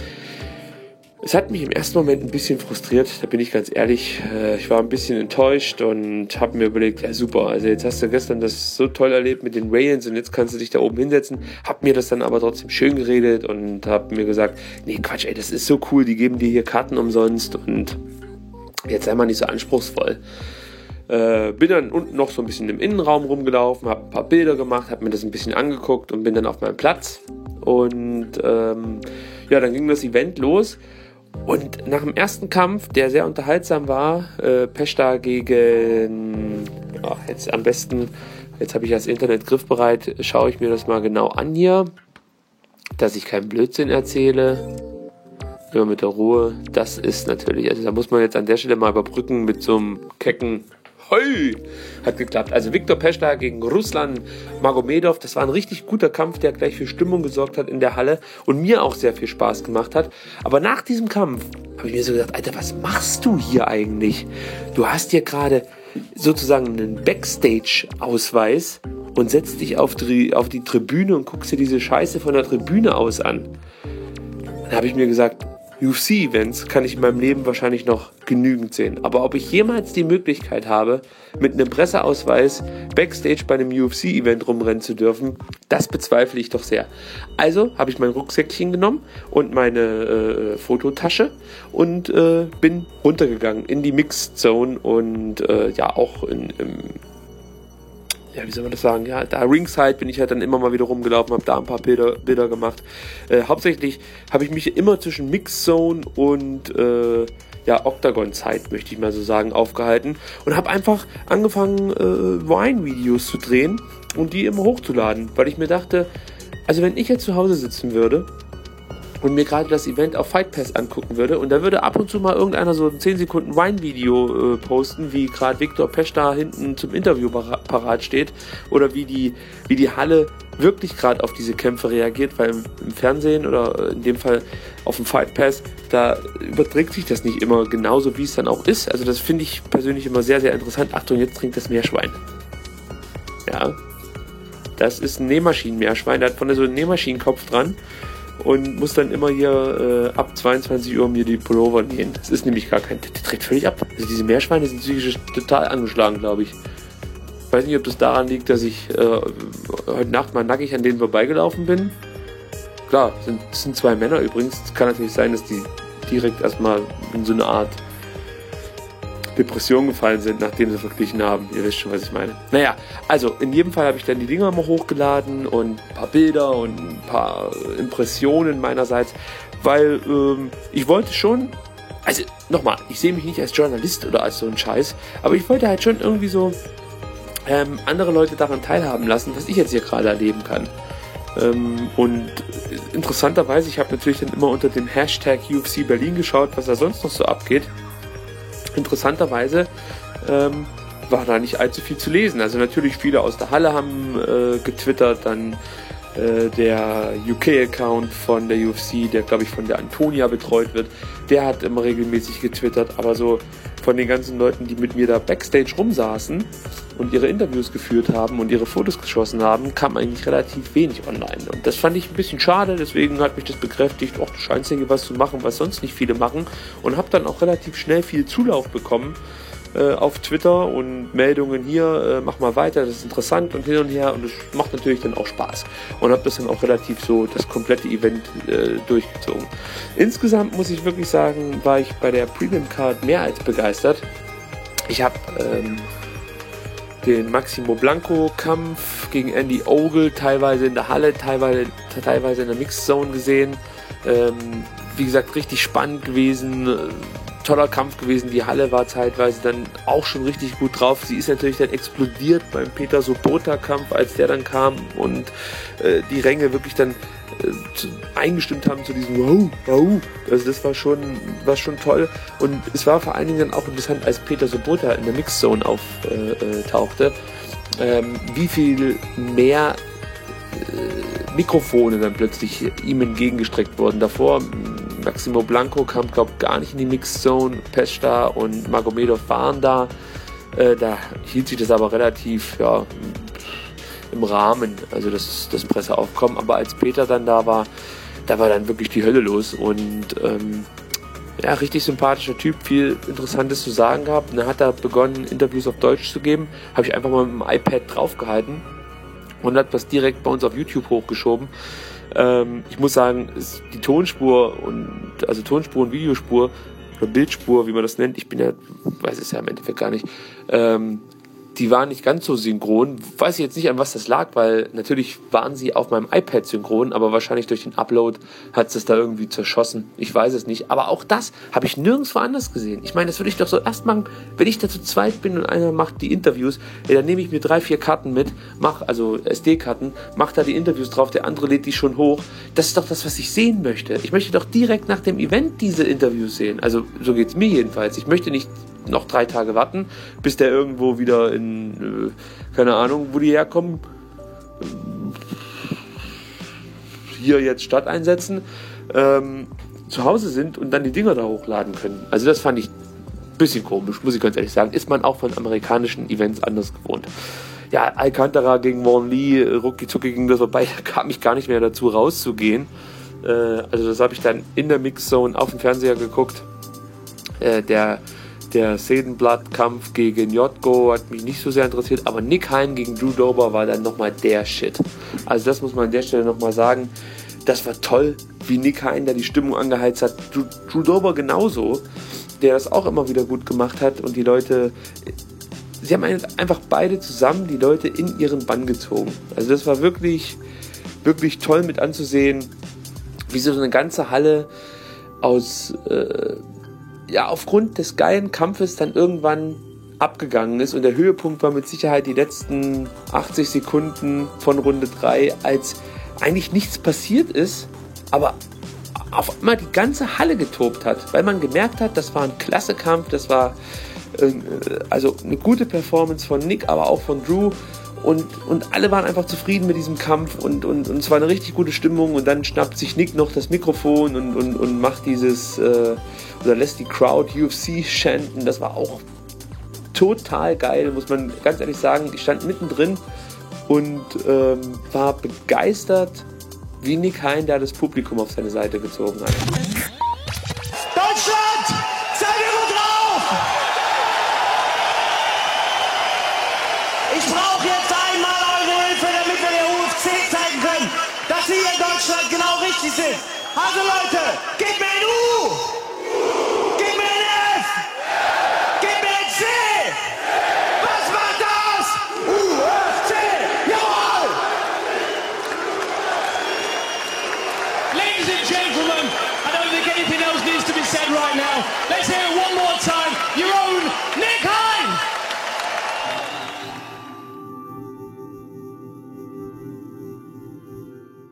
Es hat mich im ersten Moment ein bisschen frustriert, da bin ich ganz ehrlich. Ich war ein bisschen enttäuscht und habe mir überlegt, ja super, also jetzt hast du gestern das so toll erlebt mit den Wayans und jetzt kannst du dich da oben hinsetzen. Hab mir das dann aber trotzdem schön geredet und hab mir gesagt, nee Quatsch, ey, das ist so cool, die geben dir hier Karten umsonst und jetzt sei mal nicht so anspruchsvoll. Äh, bin dann unten noch so ein bisschen im Innenraum rumgelaufen, habe ein paar Bilder gemacht, habe mir das ein bisschen angeguckt und bin dann auf meinem Platz. Und ähm, ja, dann ging das Event los. Und nach dem ersten Kampf, der sehr unterhaltsam war, äh, Pešta gegen, ach, jetzt am besten, jetzt habe ich das Internet griffbereit, schaue ich mir das mal genau an hier, dass ich keinen Blödsinn erzähle, immer mit der Ruhe, das ist natürlich, also da muss man jetzt an der Stelle mal überbrücken mit so einem kecken Hoi! Hat geklappt. Also Viktor Pešta gegen Ruslan Magomedov. Das war ein richtig guter Kampf, der gleich für Stimmung gesorgt hat in der Halle und mir auch sehr viel Spaß gemacht hat. Aber nach diesem Kampf habe ich mir so gedacht, Alter, was machst du hier eigentlich? Du hast hier gerade sozusagen einen Backstage-Ausweis und setzt dich auf die, auf die Tribüne und guckst dir diese Scheiße von der Tribüne aus an. Dann habe ich mir gesagt, U F C-Events kann ich in meinem Leben wahrscheinlich noch genügend sehen. Aber ob ich jemals die Möglichkeit habe, mit einem Presseausweis Backstage bei einem U F C-Event rumrennen zu dürfen, das bezweifle ich doch sehr. Also habe ich mein Rucksäckchen genommen und meine äh, Fototasche und äh, bin runtergegangen in die Mixed Zone und äh, ja auch in, im ja, wie soll man das sagen, ja, da Ringside bin ich halt dann immer mal wieder rumgelaufen, habe da ein paar Bilder, Bilder gemacht. Äh, hauptsächlich habe ich mich immer zwischen Mixzone und äh, ja, Octagon-Zeit, möchte ich mal so sagen, aufgehalten und habe einfach angefangen, äh, Wine-Videos zu drehen und die immer hochzuladen, weil ich mir dachte, also wenn ich jetzt zu Hause sitzen würde und mir gerade das Event auf Fight Pass angucken würde und da würde ab und zu mal irgendeiner so ein zehn Sekunden Wine-Video äh, posten, wie gerade Viktor Pešta hinten zum Interview parat steht oder wie die, wie die Halle wirklich gerade auf diese Kämpfe reagiert, weil im, im Fernsehen oder in dem Fall auf dem Fight Pass, da überträgt sich das nicht immer genauso, wie es dann auch ist. Also das finde ich persönlich immer sehr, sehr interessant. Achtung, jetzt trinkt das Meerschwein. Ja, das ist ein Nähmaschinen-Meerschwein, der hat vorne so einen Nähmaschinenkopf dran und muss dann immer hier äh, ab zweiundzwanzig Uhr mir die Pullover nähen. Das ist nämlich gar kein... Der dreht völlig ab. Also diese Meerschweine sind psychisch total angeschlagen, glaube ich. Ich weiß nicht, ob das daran liegt, dass ich äh, heute Nacht mal nackig an denen vorbeigelaufen bin. Klar, sind, das sind zwei Männer übrigens. Es kann natürlich sein, dass die direkt erstmal in so eine Art Depression gefallen sind, nachdem sie verglichen haben. Ihr wisst schon, was ich meine. Naja, also in jedem Fall habe ich dann die Dinger mal hochgeladen und ein paar Bilder und ein paar Impressionen meinerseits, weil ähm, ich wollte schon, also nochmal, ich sehe mich nicht als Journalist oder als so ein Scheiß, aber ich wollte halt schon irgendwie so ähm, andere Leute daran teilhaben lassen, was ich jetzt hier gerade erleben kann. Ähm, und interessanterweise, ich habe natürlich dann immer unter dem Hashtag U F C Berlin geschaut, was da sonst noch so abgeht. Interessanterweise ähm, war da nicht allzu viel zu lesen. Also natürlich viele aus der Halle haben äh, getwittert, dann äh, der U K-Account von der U F C, der glaube ich von der Antonia betreut wird, der hat immer regelmäßig getwittert, aber so von den ganzen Leuten, die mit mir da Backstage rumsaßen und ihre Interviews geführt haben und ihre Fotos geschossen haben, kam eigentlich relativ wenig online. Und das fand ich ein bisschen schade, deswegen hat mich das bekräftigt, oh, du scheinst irgendwie was zu machen, was sonst nicht viele machen, und habe dann auch relativ schnell viel Zulauf bekommen äh, auf Twitter und Meldungen hier, äh, mach mal weiter, das ist interessant und hin und her, und es macht natürlich dann auch Spaß. Und habe das dann auch relativ so das komplette Event äh, durchgezogen. Insgesamt muss ich wirklich sagen, war ich bei der Prelim-Card mehr als begeistert. Ich habe ähm, den Maximo Blanco-Kampf gegen Andy Ogle teilweise in der Halle, teilweise, teilweise in der Mixed Zone gesehen. Ähm, wie gesagt, richtig spannend gewesen, äh, toller Kampf gewesen. Die Halle war zeitweise dann auch schon richtig gut drauf. Sie ist natürlich dann explodiert beim Peter Sobota-Kampf, als der dann kam und äh, die Ränge wirklich dann Zu, eingestimmt haben zu diesem Wow, wow. Also das war schon, war schon toll. Und es war vor allen Dingen dann auch interessant, als Peter Sobota in der Mixzone auftauchte, äh, ähm, wie viel mehr äh, Mikrofone dann plötzlich ihm entgegengestreckt wurden. Davor, Maximo Blanco kam, glaube ich, gar nicht in die Mixzone. Peshta und Magomedov waren da. Äh, da hielt sich das aber relativ, ja, im Rahmen, also das, das Presseaufkommen, aber als Peter dann da war, da war dann wirklich die Hölle los, und ähm, ja, richtig sympathischer Typ, viel Interessantes zu sagen gehabt, und dann hat er begonnen, Interviews auf Deutsch zu geben, habe ich einfach mal mit dem iPad draufgehalten und hat das direkt bei uns auf YouTube hochgeschoben. Ähm, ich muss sagen, die Tonspur und also Tonspur und Videospur oder Bildspur, wie man das nennt, ich bin ja, weiß es ja im Endeffekt gar nicht, ähm, die waren nicht ganz so synchron. Weiß ich jetzt nicht, an was das lag, weil natürlich waren sie auf meinem iPad synchron, aber wahrscheinlich durch den Upload hat es da irgendwie zerschossen. Ich weiß es nicht. Aber auch das habe ich nirgendwo anders gesehen. Ich meine, das würde ich doch so erst machen, wenn ich da zu zweit bin und einer macht die Interviews, ja, dann nehme ich mir drei, vier Karten mit, mach, also S D-Karten, mach da die Interviews drauf, der andere lädt die schon hoch. Das ist doch das, was ich sehen möchte. Ich möchte doch direkt nach dem Event diese Interviews sehen. Also so geht es mir jedenfalls. Ich möchte nicht noch drei Tage warten, bis der irgendwo wieder in, äh, keine Ahnung, wo die herkommen, hier jetzt Stadt einsetzen, ähm, zu Hause sind und dann die Dinger da hochladen können. Also das fand ich ein bisschen komisch, muss ich ganz ehrlich sagen. Ist man auch von amerikanischen Events anders gewohnt. Ja, Alcantara gegen Warren Lee, rucki zucki ging das vorbei, da kam ich gar nicht mehr dazu rauszugehen. Äh, also das habe ich dann in der Mixzone auf dem Fernseher geguckt. Äh, der Der Sedenblatt-Kampf gegen Jotko hat mich nicht so sehr interessiert, aber Nick Hein gegen Drew Dober war dann nochmal der Shit. Also das muss man an der Stelle nochmal sagen. Das war toll, wie Nick Hein da die Stimmung angeheizt hat. Drew, Drew Dober genauso, der das auch immer wieder gut gemacht hat, und die Leute, sie haben einfach beide zusammen die Leute in ihren Bann gezogen. Also das war wirklich, wirklich toll mit anzusehen, wie so eine ganze Halle aus äh, ja, aufgrund des geilen Kampfes dann irgendwann abgegangen ist, und der Höhepunkt war mit Sicherheit die letzten achtzig Sekunden von Runde drei, als eigentlich nichts passiert ist, aber auf einmal die ganze Halle getobt hat, weil man gemerkt hat, das war ein klasse Kampf, das war äh, also eine gute Performance von Nick, aber auch von Drew, und, und alle waren einfach zufrieden mit diesem Kampf, und, und, und es war eine richtig gute Stimmung, und dann schnappt sich Nick noch das Mikrofon und, und, und macht dieses äh, oder lässt die Crowd U F C chanten. Das war auch total geil, muss man ganz ehrlich sagen. Ich stand mittendrin und ähm, war begeistert, wie Nick Hein da das Publikum auf seine Seite gezogen hat. Deutschland, seid ihr gut drauf? Ich brauche jetzt einmal eure Hilfe, damit wir der U F C zeigen können, dass wir in Deutschland genau richtig sind. Also Leute, gebt mir ein U! Gib mir ein F! Gib mir ein C! Was macht das? U F C! Jawohl! Ladies and gentlemen, I don't think anything else needs to be said right now. Let's hear it one more time. Your own Nick Hein!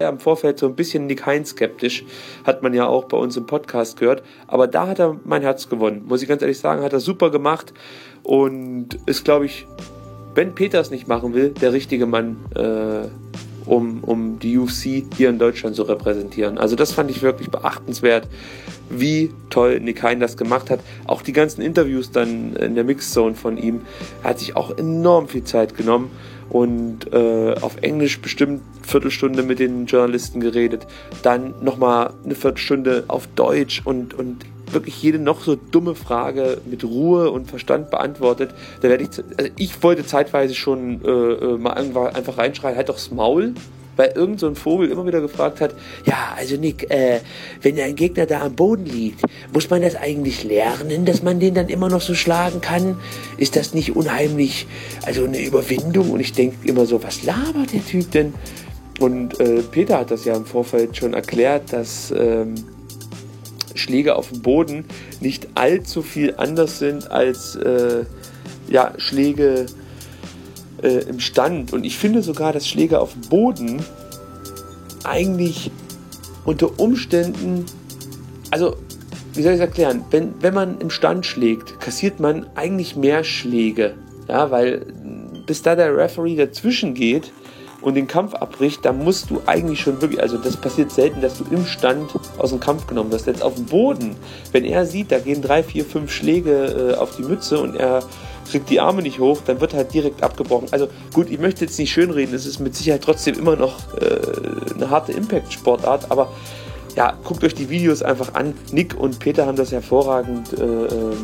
Im Vorfeld so ein bisschen Nick Hein skeptisch, hat man ja auch bei uns im Podcast gehört, aber da hat er mein Herz gewonnen, muss ich ganz ehrlich sagen, hat er super gemacht und ist, glaube ich, wenn Peter es nicht machen will, der richtige Mann, äh, um, um die U F C hier in Deutschland zu repräsentieren. Also das fand ich wirklich beachtenswert, wie toll Nick Hein das gemacht hat. Auch die ganzen Interviews dann in der Mixed Zone von ihm, er hat sich auch enorm viel Zeit genommen und äh, auf Englisch bestimmt eine Viertelstunde mit den Journalisten geredet, dann nochmal eine Viertelstunde auf Deutsch und, und wirklich jede noch so dumme Frage mit Ruhe und Verstand beantwortet. Da werde ich, also ich wollte zeitweise schon äh, mal einfach reinschreien, halt doch's Maul, weil irgend so ein Vogel immer wieder gefragt hat, ja, also Nick, äh, wenn ein Gegner da am Boden liegt, muss man das eigentlich lernen, dass man den dann immer noch so schlagen kann? Ist das nicht unheimlich, also eine Überwindung? Und ich denke immer so, was labert der Typ denn? Und äh, Peter hat das ja im Vorfeld schon erklärt, dass ähm, Schläge auf dem Boden nicht allzu viel anders sind als äh, ja, Schläge äh, im Stand. Und ich finde sogar, dass Schläge auf dem Boden eigentlich unter Umständen, also wie soll ich es erklären, wenn, wenn man im Stand schlägt, kassiert man eigentlich mehr Schläge. Ja, weil bis da der Referee dazwischen geht und den Kampf abbricht, da musst du eigentlich schon wirklich, also das passiert selten, dass du im Stand aus dem Kampf genommen wirst. Jetzt auf dem Boden, wenn er sieht, da gehen drei, vier, fünf Schläge äh, auf die Mütze und er kriegt die Arme nicht hoch, dann wird halt direkt abgebrochen. Also gut, ich möchte jetzt nicht schönreden, es ist mit Sicherheit trotzdem immer noch äh, eine harte Impact-Sportart, aber ja, guckt euch die Videos einfach an. Nick und Peter haben das hervorragend äh, ähm,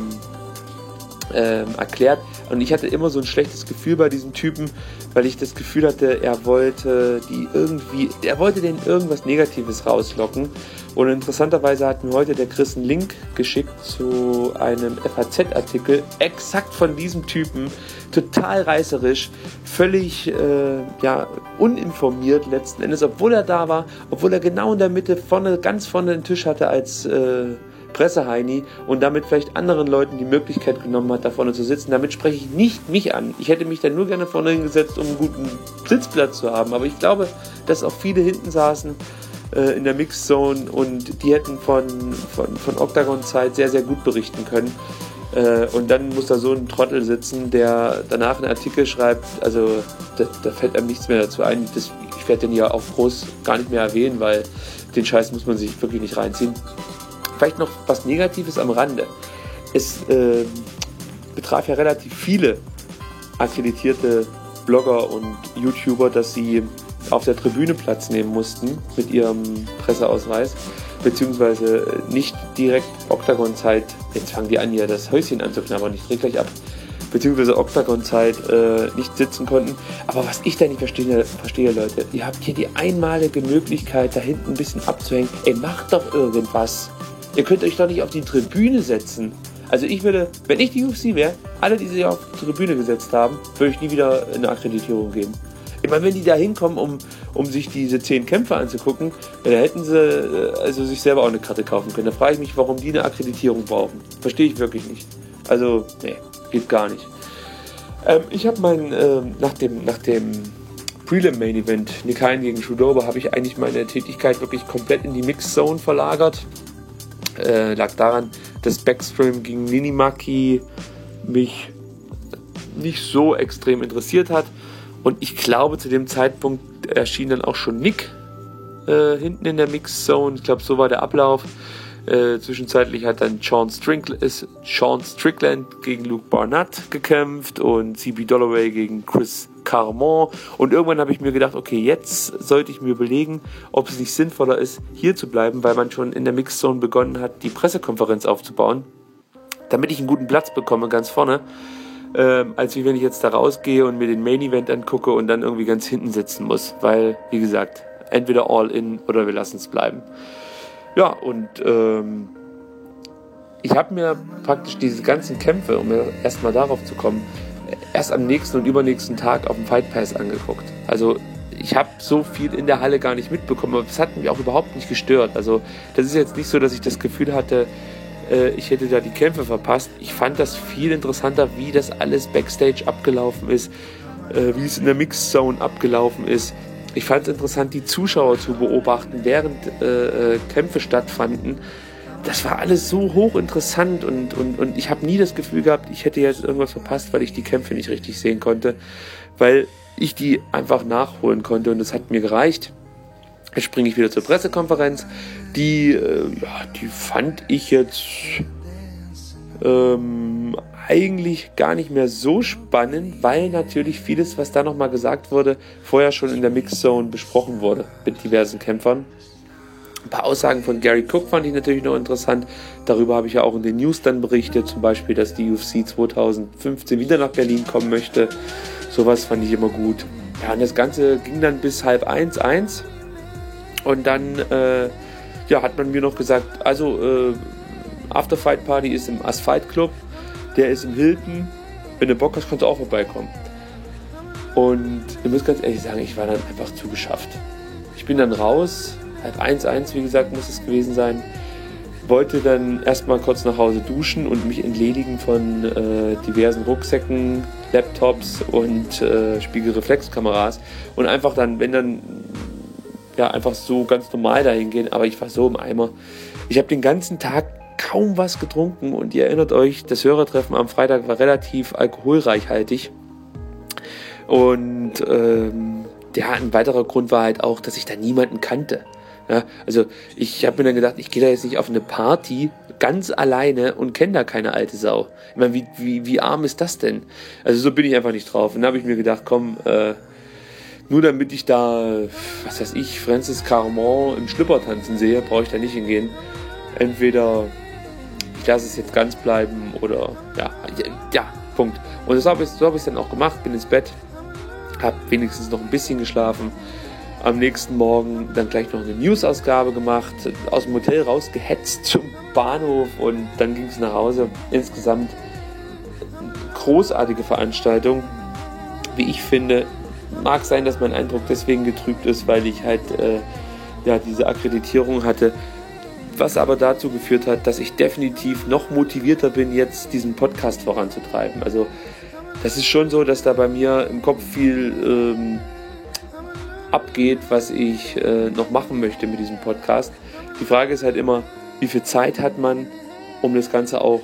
ähm, erklärt. Und ich hatte immer so ein schlechtes Gefühl bei diesem Typen, weil ich das Gefühl hatte, er wollte die irgendwie, er wollte denen irgendwas Negatives rauslocken. Und interessanterweise hat mir heute der Chris einen Link geschickt zu einem F A Z-Artikel, exakt von diesem Typen, total reißerisch, völlig äh, ja, uninformiert letzten Endes, obwohl er da war, obwohl er genau in der Mitte vorne, ganz vorne den Tisch hatte als äh, Presseheini und damit vielleicht anderen Leuten die Möglichkeit genommen hat, da vorne zu sitzen. Damit spreche ich nicht mich an. Ich hätte mich dann nur gerne vorne hingesetzt, um einen guten Sitzplatz zu haben. Aber ich glaube, dass auch viele hinten saßen äh, in der Mixed Zone und die hätten von, von, von Octagon-Zeit sehr, sehr gut berichten können. Äh, und dann muss da so ein Trottel sitzen, der danach einen Artikel schreibt. Also da, da fällt einem nichts mehr dazu ein. Das, ich werde den ja auch groß gar nicht mehr erwähnen, weil den Scheiß muss man sich wirklich nicht reinziehen. Vielleicht noch was Negatives am Rande. Es äh, betraf ja relativ viele akkreditierte Blogger und YouTuber, dass sie auf der Tribüne Platz nehmen mussten mit ihrem Presseausweis, beziehungsweise nicht direkt Octagon-Zeit, jetzt fangen die an, hier das Häuschen anzuknabbern, ich drehe gleich ab, beziehungsweise Octagon-Zeit äh, nicht sitzen konnten. Aber was ich da nicht verstehe, verstehe, Leute, ihr habt hier die einmalige Möglichkeit, da hinten ein bisschen abzuhängen. Ey, macht doch irgendwas. Ihr könnt euch doch nicht auf die Tribüne setzen. Also ich würde, wenn ich die U F C wäre, alle, die sich auf die Tribüne gesetzt haben, würde ich nie wieder eine Akkreditierung geben. Ich meine, wenn die da hinkommen, um, um sich diese zehn Kämpfe anzugucken, dann hätten sie also sich selber auch eine Karte kaufen können. Da frage ich mich, warum die eine Akkreditierung brauchen. Verstehe ich wirklich nicht. Also, nee, geht gar nicht. Ähm, ich habe mein, ähm, nach dem, nach dem Prelim-Main-Event Nick Hein gegen Chudova, habe ich eigentlich meine Tätigkeit wirklich komplett in die Mixed-Zone verlagert. Äh, lag daran, dass Backstream gegen Ninimaki mich nicht so extrem interessiert hat. Und ich glaube, zu dem Zeitpunkt erschien dann auch schon Nick äh, hinten in der Mixed Zone. Ich glaube, so war der Ablauf. Äh, zwischenzeitlich hat dann Sean Strickland, ist Sean Strickland gegen Luke Barnett gekämpft und C B Dollaway gegen Chris Carmon. Und irgendwann habe ich mir gedacht, okay, jetzt sollte ich mir überlegen, ob es nicht sinnvoller ist, hier zu bleiben, weil man schon in der Mixed Zone begonnen hat, die Pressekonferenz aufzubauen, damit ich einen guten Platz bekomme, ganz vorne. Ähm, als wie wenn ich jetzt da rausgehe und mir den Main Event angucke und dann irgendwie ganz hinten sitzen muss, weil, wie gesagt, entweder all in oder wir lassen es bleiben. Ja, und ähm, ich habe mir praktisch diese ganzen Kämpfe, um erstmal darauf zu kommen, erst am nächsten und übernächsten Tag auf dem Fight Pass angeguckt. Also ich habe so viel in der Halle gar nicht mitbekommen, aber das hat mich auch überhaupt nicht gestört. Also das ist jetzt nicht so, dass ich das Gefühl hatte, ich hätte da die Kämpfe verpasst. Ich fand das viel interessanter, wie das alles Backstage abgelaufen ist, wie es in der Mixed Zone abgelaufen ist, ich fand es interessant, die Zuschauer zu beobachten, während äh, Kämpfe stattfanden. Das war alles so hochinteressant und, und, und ich habe nie das Gefühl gehabt, ich hätte jetzt irgendwas verpasst, weil ich die Kämpfe nicht richtig sehen konnte, weil ich die einfach nachholen konnte und es hat mir gereicht. Jetzt springe ich wieder zur Pressekonferenz. Die, äh, ja, die fand ich jetzt ähm, eigentlich gar nicht mehr so spannend, weil natürlich vieles, was da nochmal gesagt wurde, vorher schon in der Mixzone besprochen wurde mit diversen Kämpfern. Ein paar Aussagen von Gary Cook fand ich natürlich noch interessant. Darüber habe ich ja auch in den News dann berichtet, zum Beispiel, dass die U F C zwanzig fünfzehn wieder nach Berlin kommen möchte. Sowas fand ich immer gut. Ja, und das Ganze ging dann bis halb eins, eins. Und dann äh, ja, hat man mir noch gesagt, also äh, Afterfight Party ist im Asphalt Club, der ist im Hilton. Wenn du Bock hast, kannst du auch vorbeikommen. Und ich muss ganz ehrlich sagen, ich war dann einfach zu geschafft. Ich bin dann raus. Halb eins, eins, wie gesagt, muss es gewesen sein. Wollte dann erstmal kurz nach Hause duschen und mich entledigen von äh, diversen Rucksäcken, Laptops und äh, Spiegelreflexkameras und einfach dann, wenn dann, ja, einfach so ganz normal dahin gehen. Aber ich war so im Eimer. Ich habe den ganzen Tag kaum was getrunken und ihr erinnert euch, das Hörertreffen am Freitag war relativ alkoholreichhaltig. Und ähm, ja, ein weiterer Grund war halt auch, dass ich da niemanden kannte. Ja, also ich habe mir dann gedacht, ich gehe da jetzt nicht auf eine Party ganz alleine und kenne da keine alte Sau. Ich meine, wie, wie, wie arm ist das denn? Also so bin ich einfach nicht drauf. Und dann habe ich mir gedacht, komm, äh, nur damit ich da, was weiß ich, Francis Caramon im Schlüpper tanzen sehe, brauche ich da nicht hingehen. Entweder ich lasse es jetzt ganz bleiben oder ja, ja, Punkt. Und das habe ich, so habe ich es dann auch gemacht, bin ins Bett, habe wenigstens noch ein bisschen geschlafen. Am nächsten Morgen dann gleich noch eine News-Ausgabe gemacht, aus dem Hotel rausgehetzt zum Bahnhof und dann ging es nach Hause. Insgesamt eine großartige Veranstaltung, wie ich finde. Mag sein, dass mein Eindruck deswegen getrübt ist, weil ich halt äh, ja, diese Akkreditierung hatte, was aber dazu geführt hat, dass ich definitiv noch motivierter bin, jetzt diesen Podcast voranzutreiben. Also das ist schon so, dass da bei mir im Kopf viel ähm, abgeht, was ich äh, noch machen möchte mit diesem Podcast. Die Frage ist halt immer, wie viel Zeit hat man, um das Ganze auch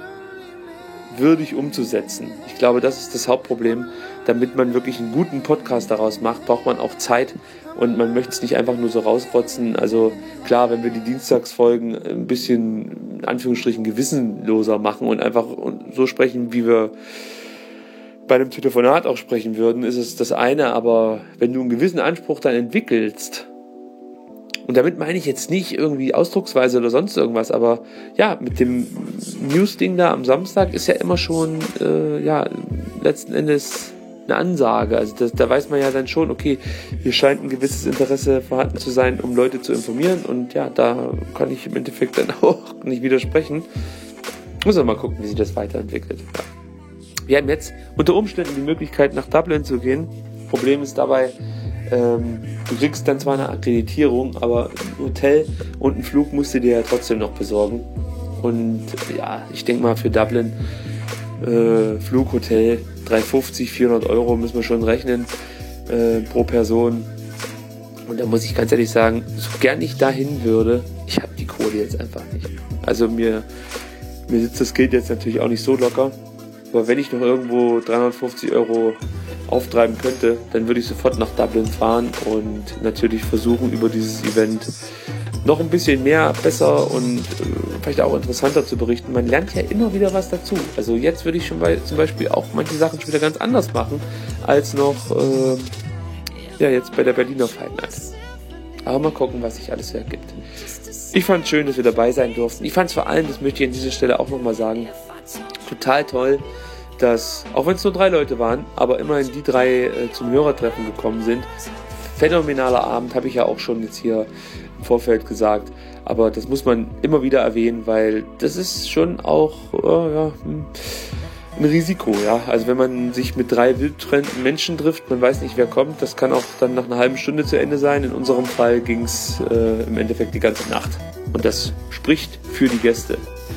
würdig umzusetzen. Ich glaube, das ist das Hauptproblem. Damit man wirklich einen guten Podcast daraus macht, braucht man auch Zeit und man möchte es nicht einfach nur so rausrotzen. Also klar, wenn wir die Dienstagsfolgen ein bisschen, in Anführungsstrichen, gewissenloser machen und einfach so sprechen, wie wir bei einem Telefonat auch sprechen würden, ist es das eine, aber wenn du einen gewissen Anspruch dann entwickelst, und damit meine ich jetzt nicht irgendwie Ausdrucksweise oder sonst irgendwas, aber ja, mit dem News-Ding da am Samstag ist ja immer schon, äh, ja, letzten Endes eine Ansage. Also das, da weiß man ja dann schon, okay, hier scheint ein gewisses Interesse vorhanden zu sein, um Leute zu informieren und ja, da kann ich im Endeffekt dann auch nicht widersprechen. Muss man mal gucken, wie sich das weiterentwickelt. Ja. Wir haben jetzt unter Umständen die Möglichkeit, nach Dublin zu gehen. Problem ist dabei, ähm, du kriegst dann zwar eine Akkreditierung, aber ein Hotel und einen Flug musst du dir ja trotzdem noch besorgen. Und ja, ich denke mal für Dublin äh, Flug, Hotel, dreihundertfünfzig, vierhundert Euro müssen wir schon rechnen äh, pro Person. Und da muss ich ganz ehrlich sagen, so gern ich dahin würde, ich habe die Kohle jetzt einfach nicht. Also mir, mir sitzt das Geld jetzt natürlich auch nicht so locker. Aber wenn ich noch irgendwo dreihundertfünfzig Euro auftreiben könnte, dann würde ich sofort nach Dublin fahren und natürlich versuchen, über dieses Event noch ein bisschen mehr, besser und äh, vielleicht auch interessanter zu berichten. Man lernt ja immer wieder was dazu. Also jetzt würde ich schon bei, zum Beispiel auch manche Sachen schon wieder ganz anders machen, als noch äh, ja, jetzt bei der Berliner Fight Night. Aber mal gucken, was sich alles so ergibt. Ich fand es schön, dass wir dabei sein durften. Ich fand es vor allem, das möchte ich an dieser Stelle auch nochmal sagen, total toll, dass, auch wenn es nur drei Leute waren, aber immerhin die drei äh, zum Hörertreffen gekommen sind. Phänomenaler Abend, habe ich ja auch schon jetzt hier im Vorfeld gesagt, aber das muss man immer wieder erwähnen, weil das ist schon auch äh, ja, ein Risiko, ja. Also wenn man sich mit drei wildfremden Menschen trifft, man weiß nicht, wer kommt, das kann auch dann nach einer halben Stunde zu Ende sein. In unserem Fall ging es äh, im Endeffekt die ganze Nacht. Und das spricht für die Gäste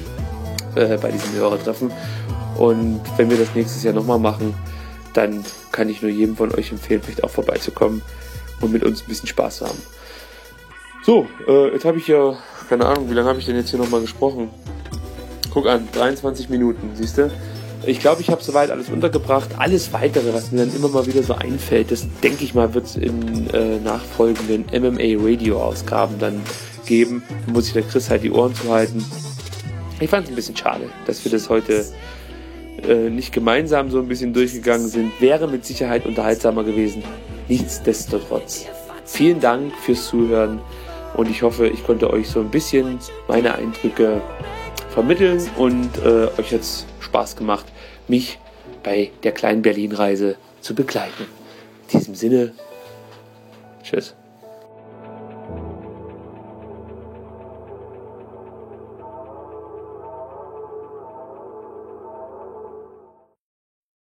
äh, bei diesem Hörertreffen. Und wenn wir das nächstes Jahr nochmal machen, dann kann ich nur jedem von euch empfehlen, vielleicht auch vorbeizukommen und mit uns ein bisschen Spaß zu haben. So, äh, jetzt habe ich ja, keine Ahnung, wie lange habe ich denn jetzt hier nochmal gesprochen? Guck an, dreiundzwanzig Minuten, siehst du? Ich glaube, ich habe soweit alles untergebracht. Alles Weitere, was mir dann immer mal wieder so einfällt, das denke ich mal, wird es in äh, nachfolgenden M M A Radio Ausgaben dann geben. Da muss sich der Chris halt die Ohren zuhalten. Ich fand es ein bisschen schade, dass wir das heute äh, nicht gemeinsam so ein bisschen durchgegangen sind. Wäre mit Sicherheit unterhaltsamer gewesen. Nichtsdestotrotz. Vielen Dank fürs Zuhören und ich hoffe, ich konnte euch so ein bisschen meine Eindrücke vermitteln und äh, euch jetzt Spaß gemacht, mich bei der kleinen Berlin-Reise zu begleiten. In diesem Sinne, tschüss.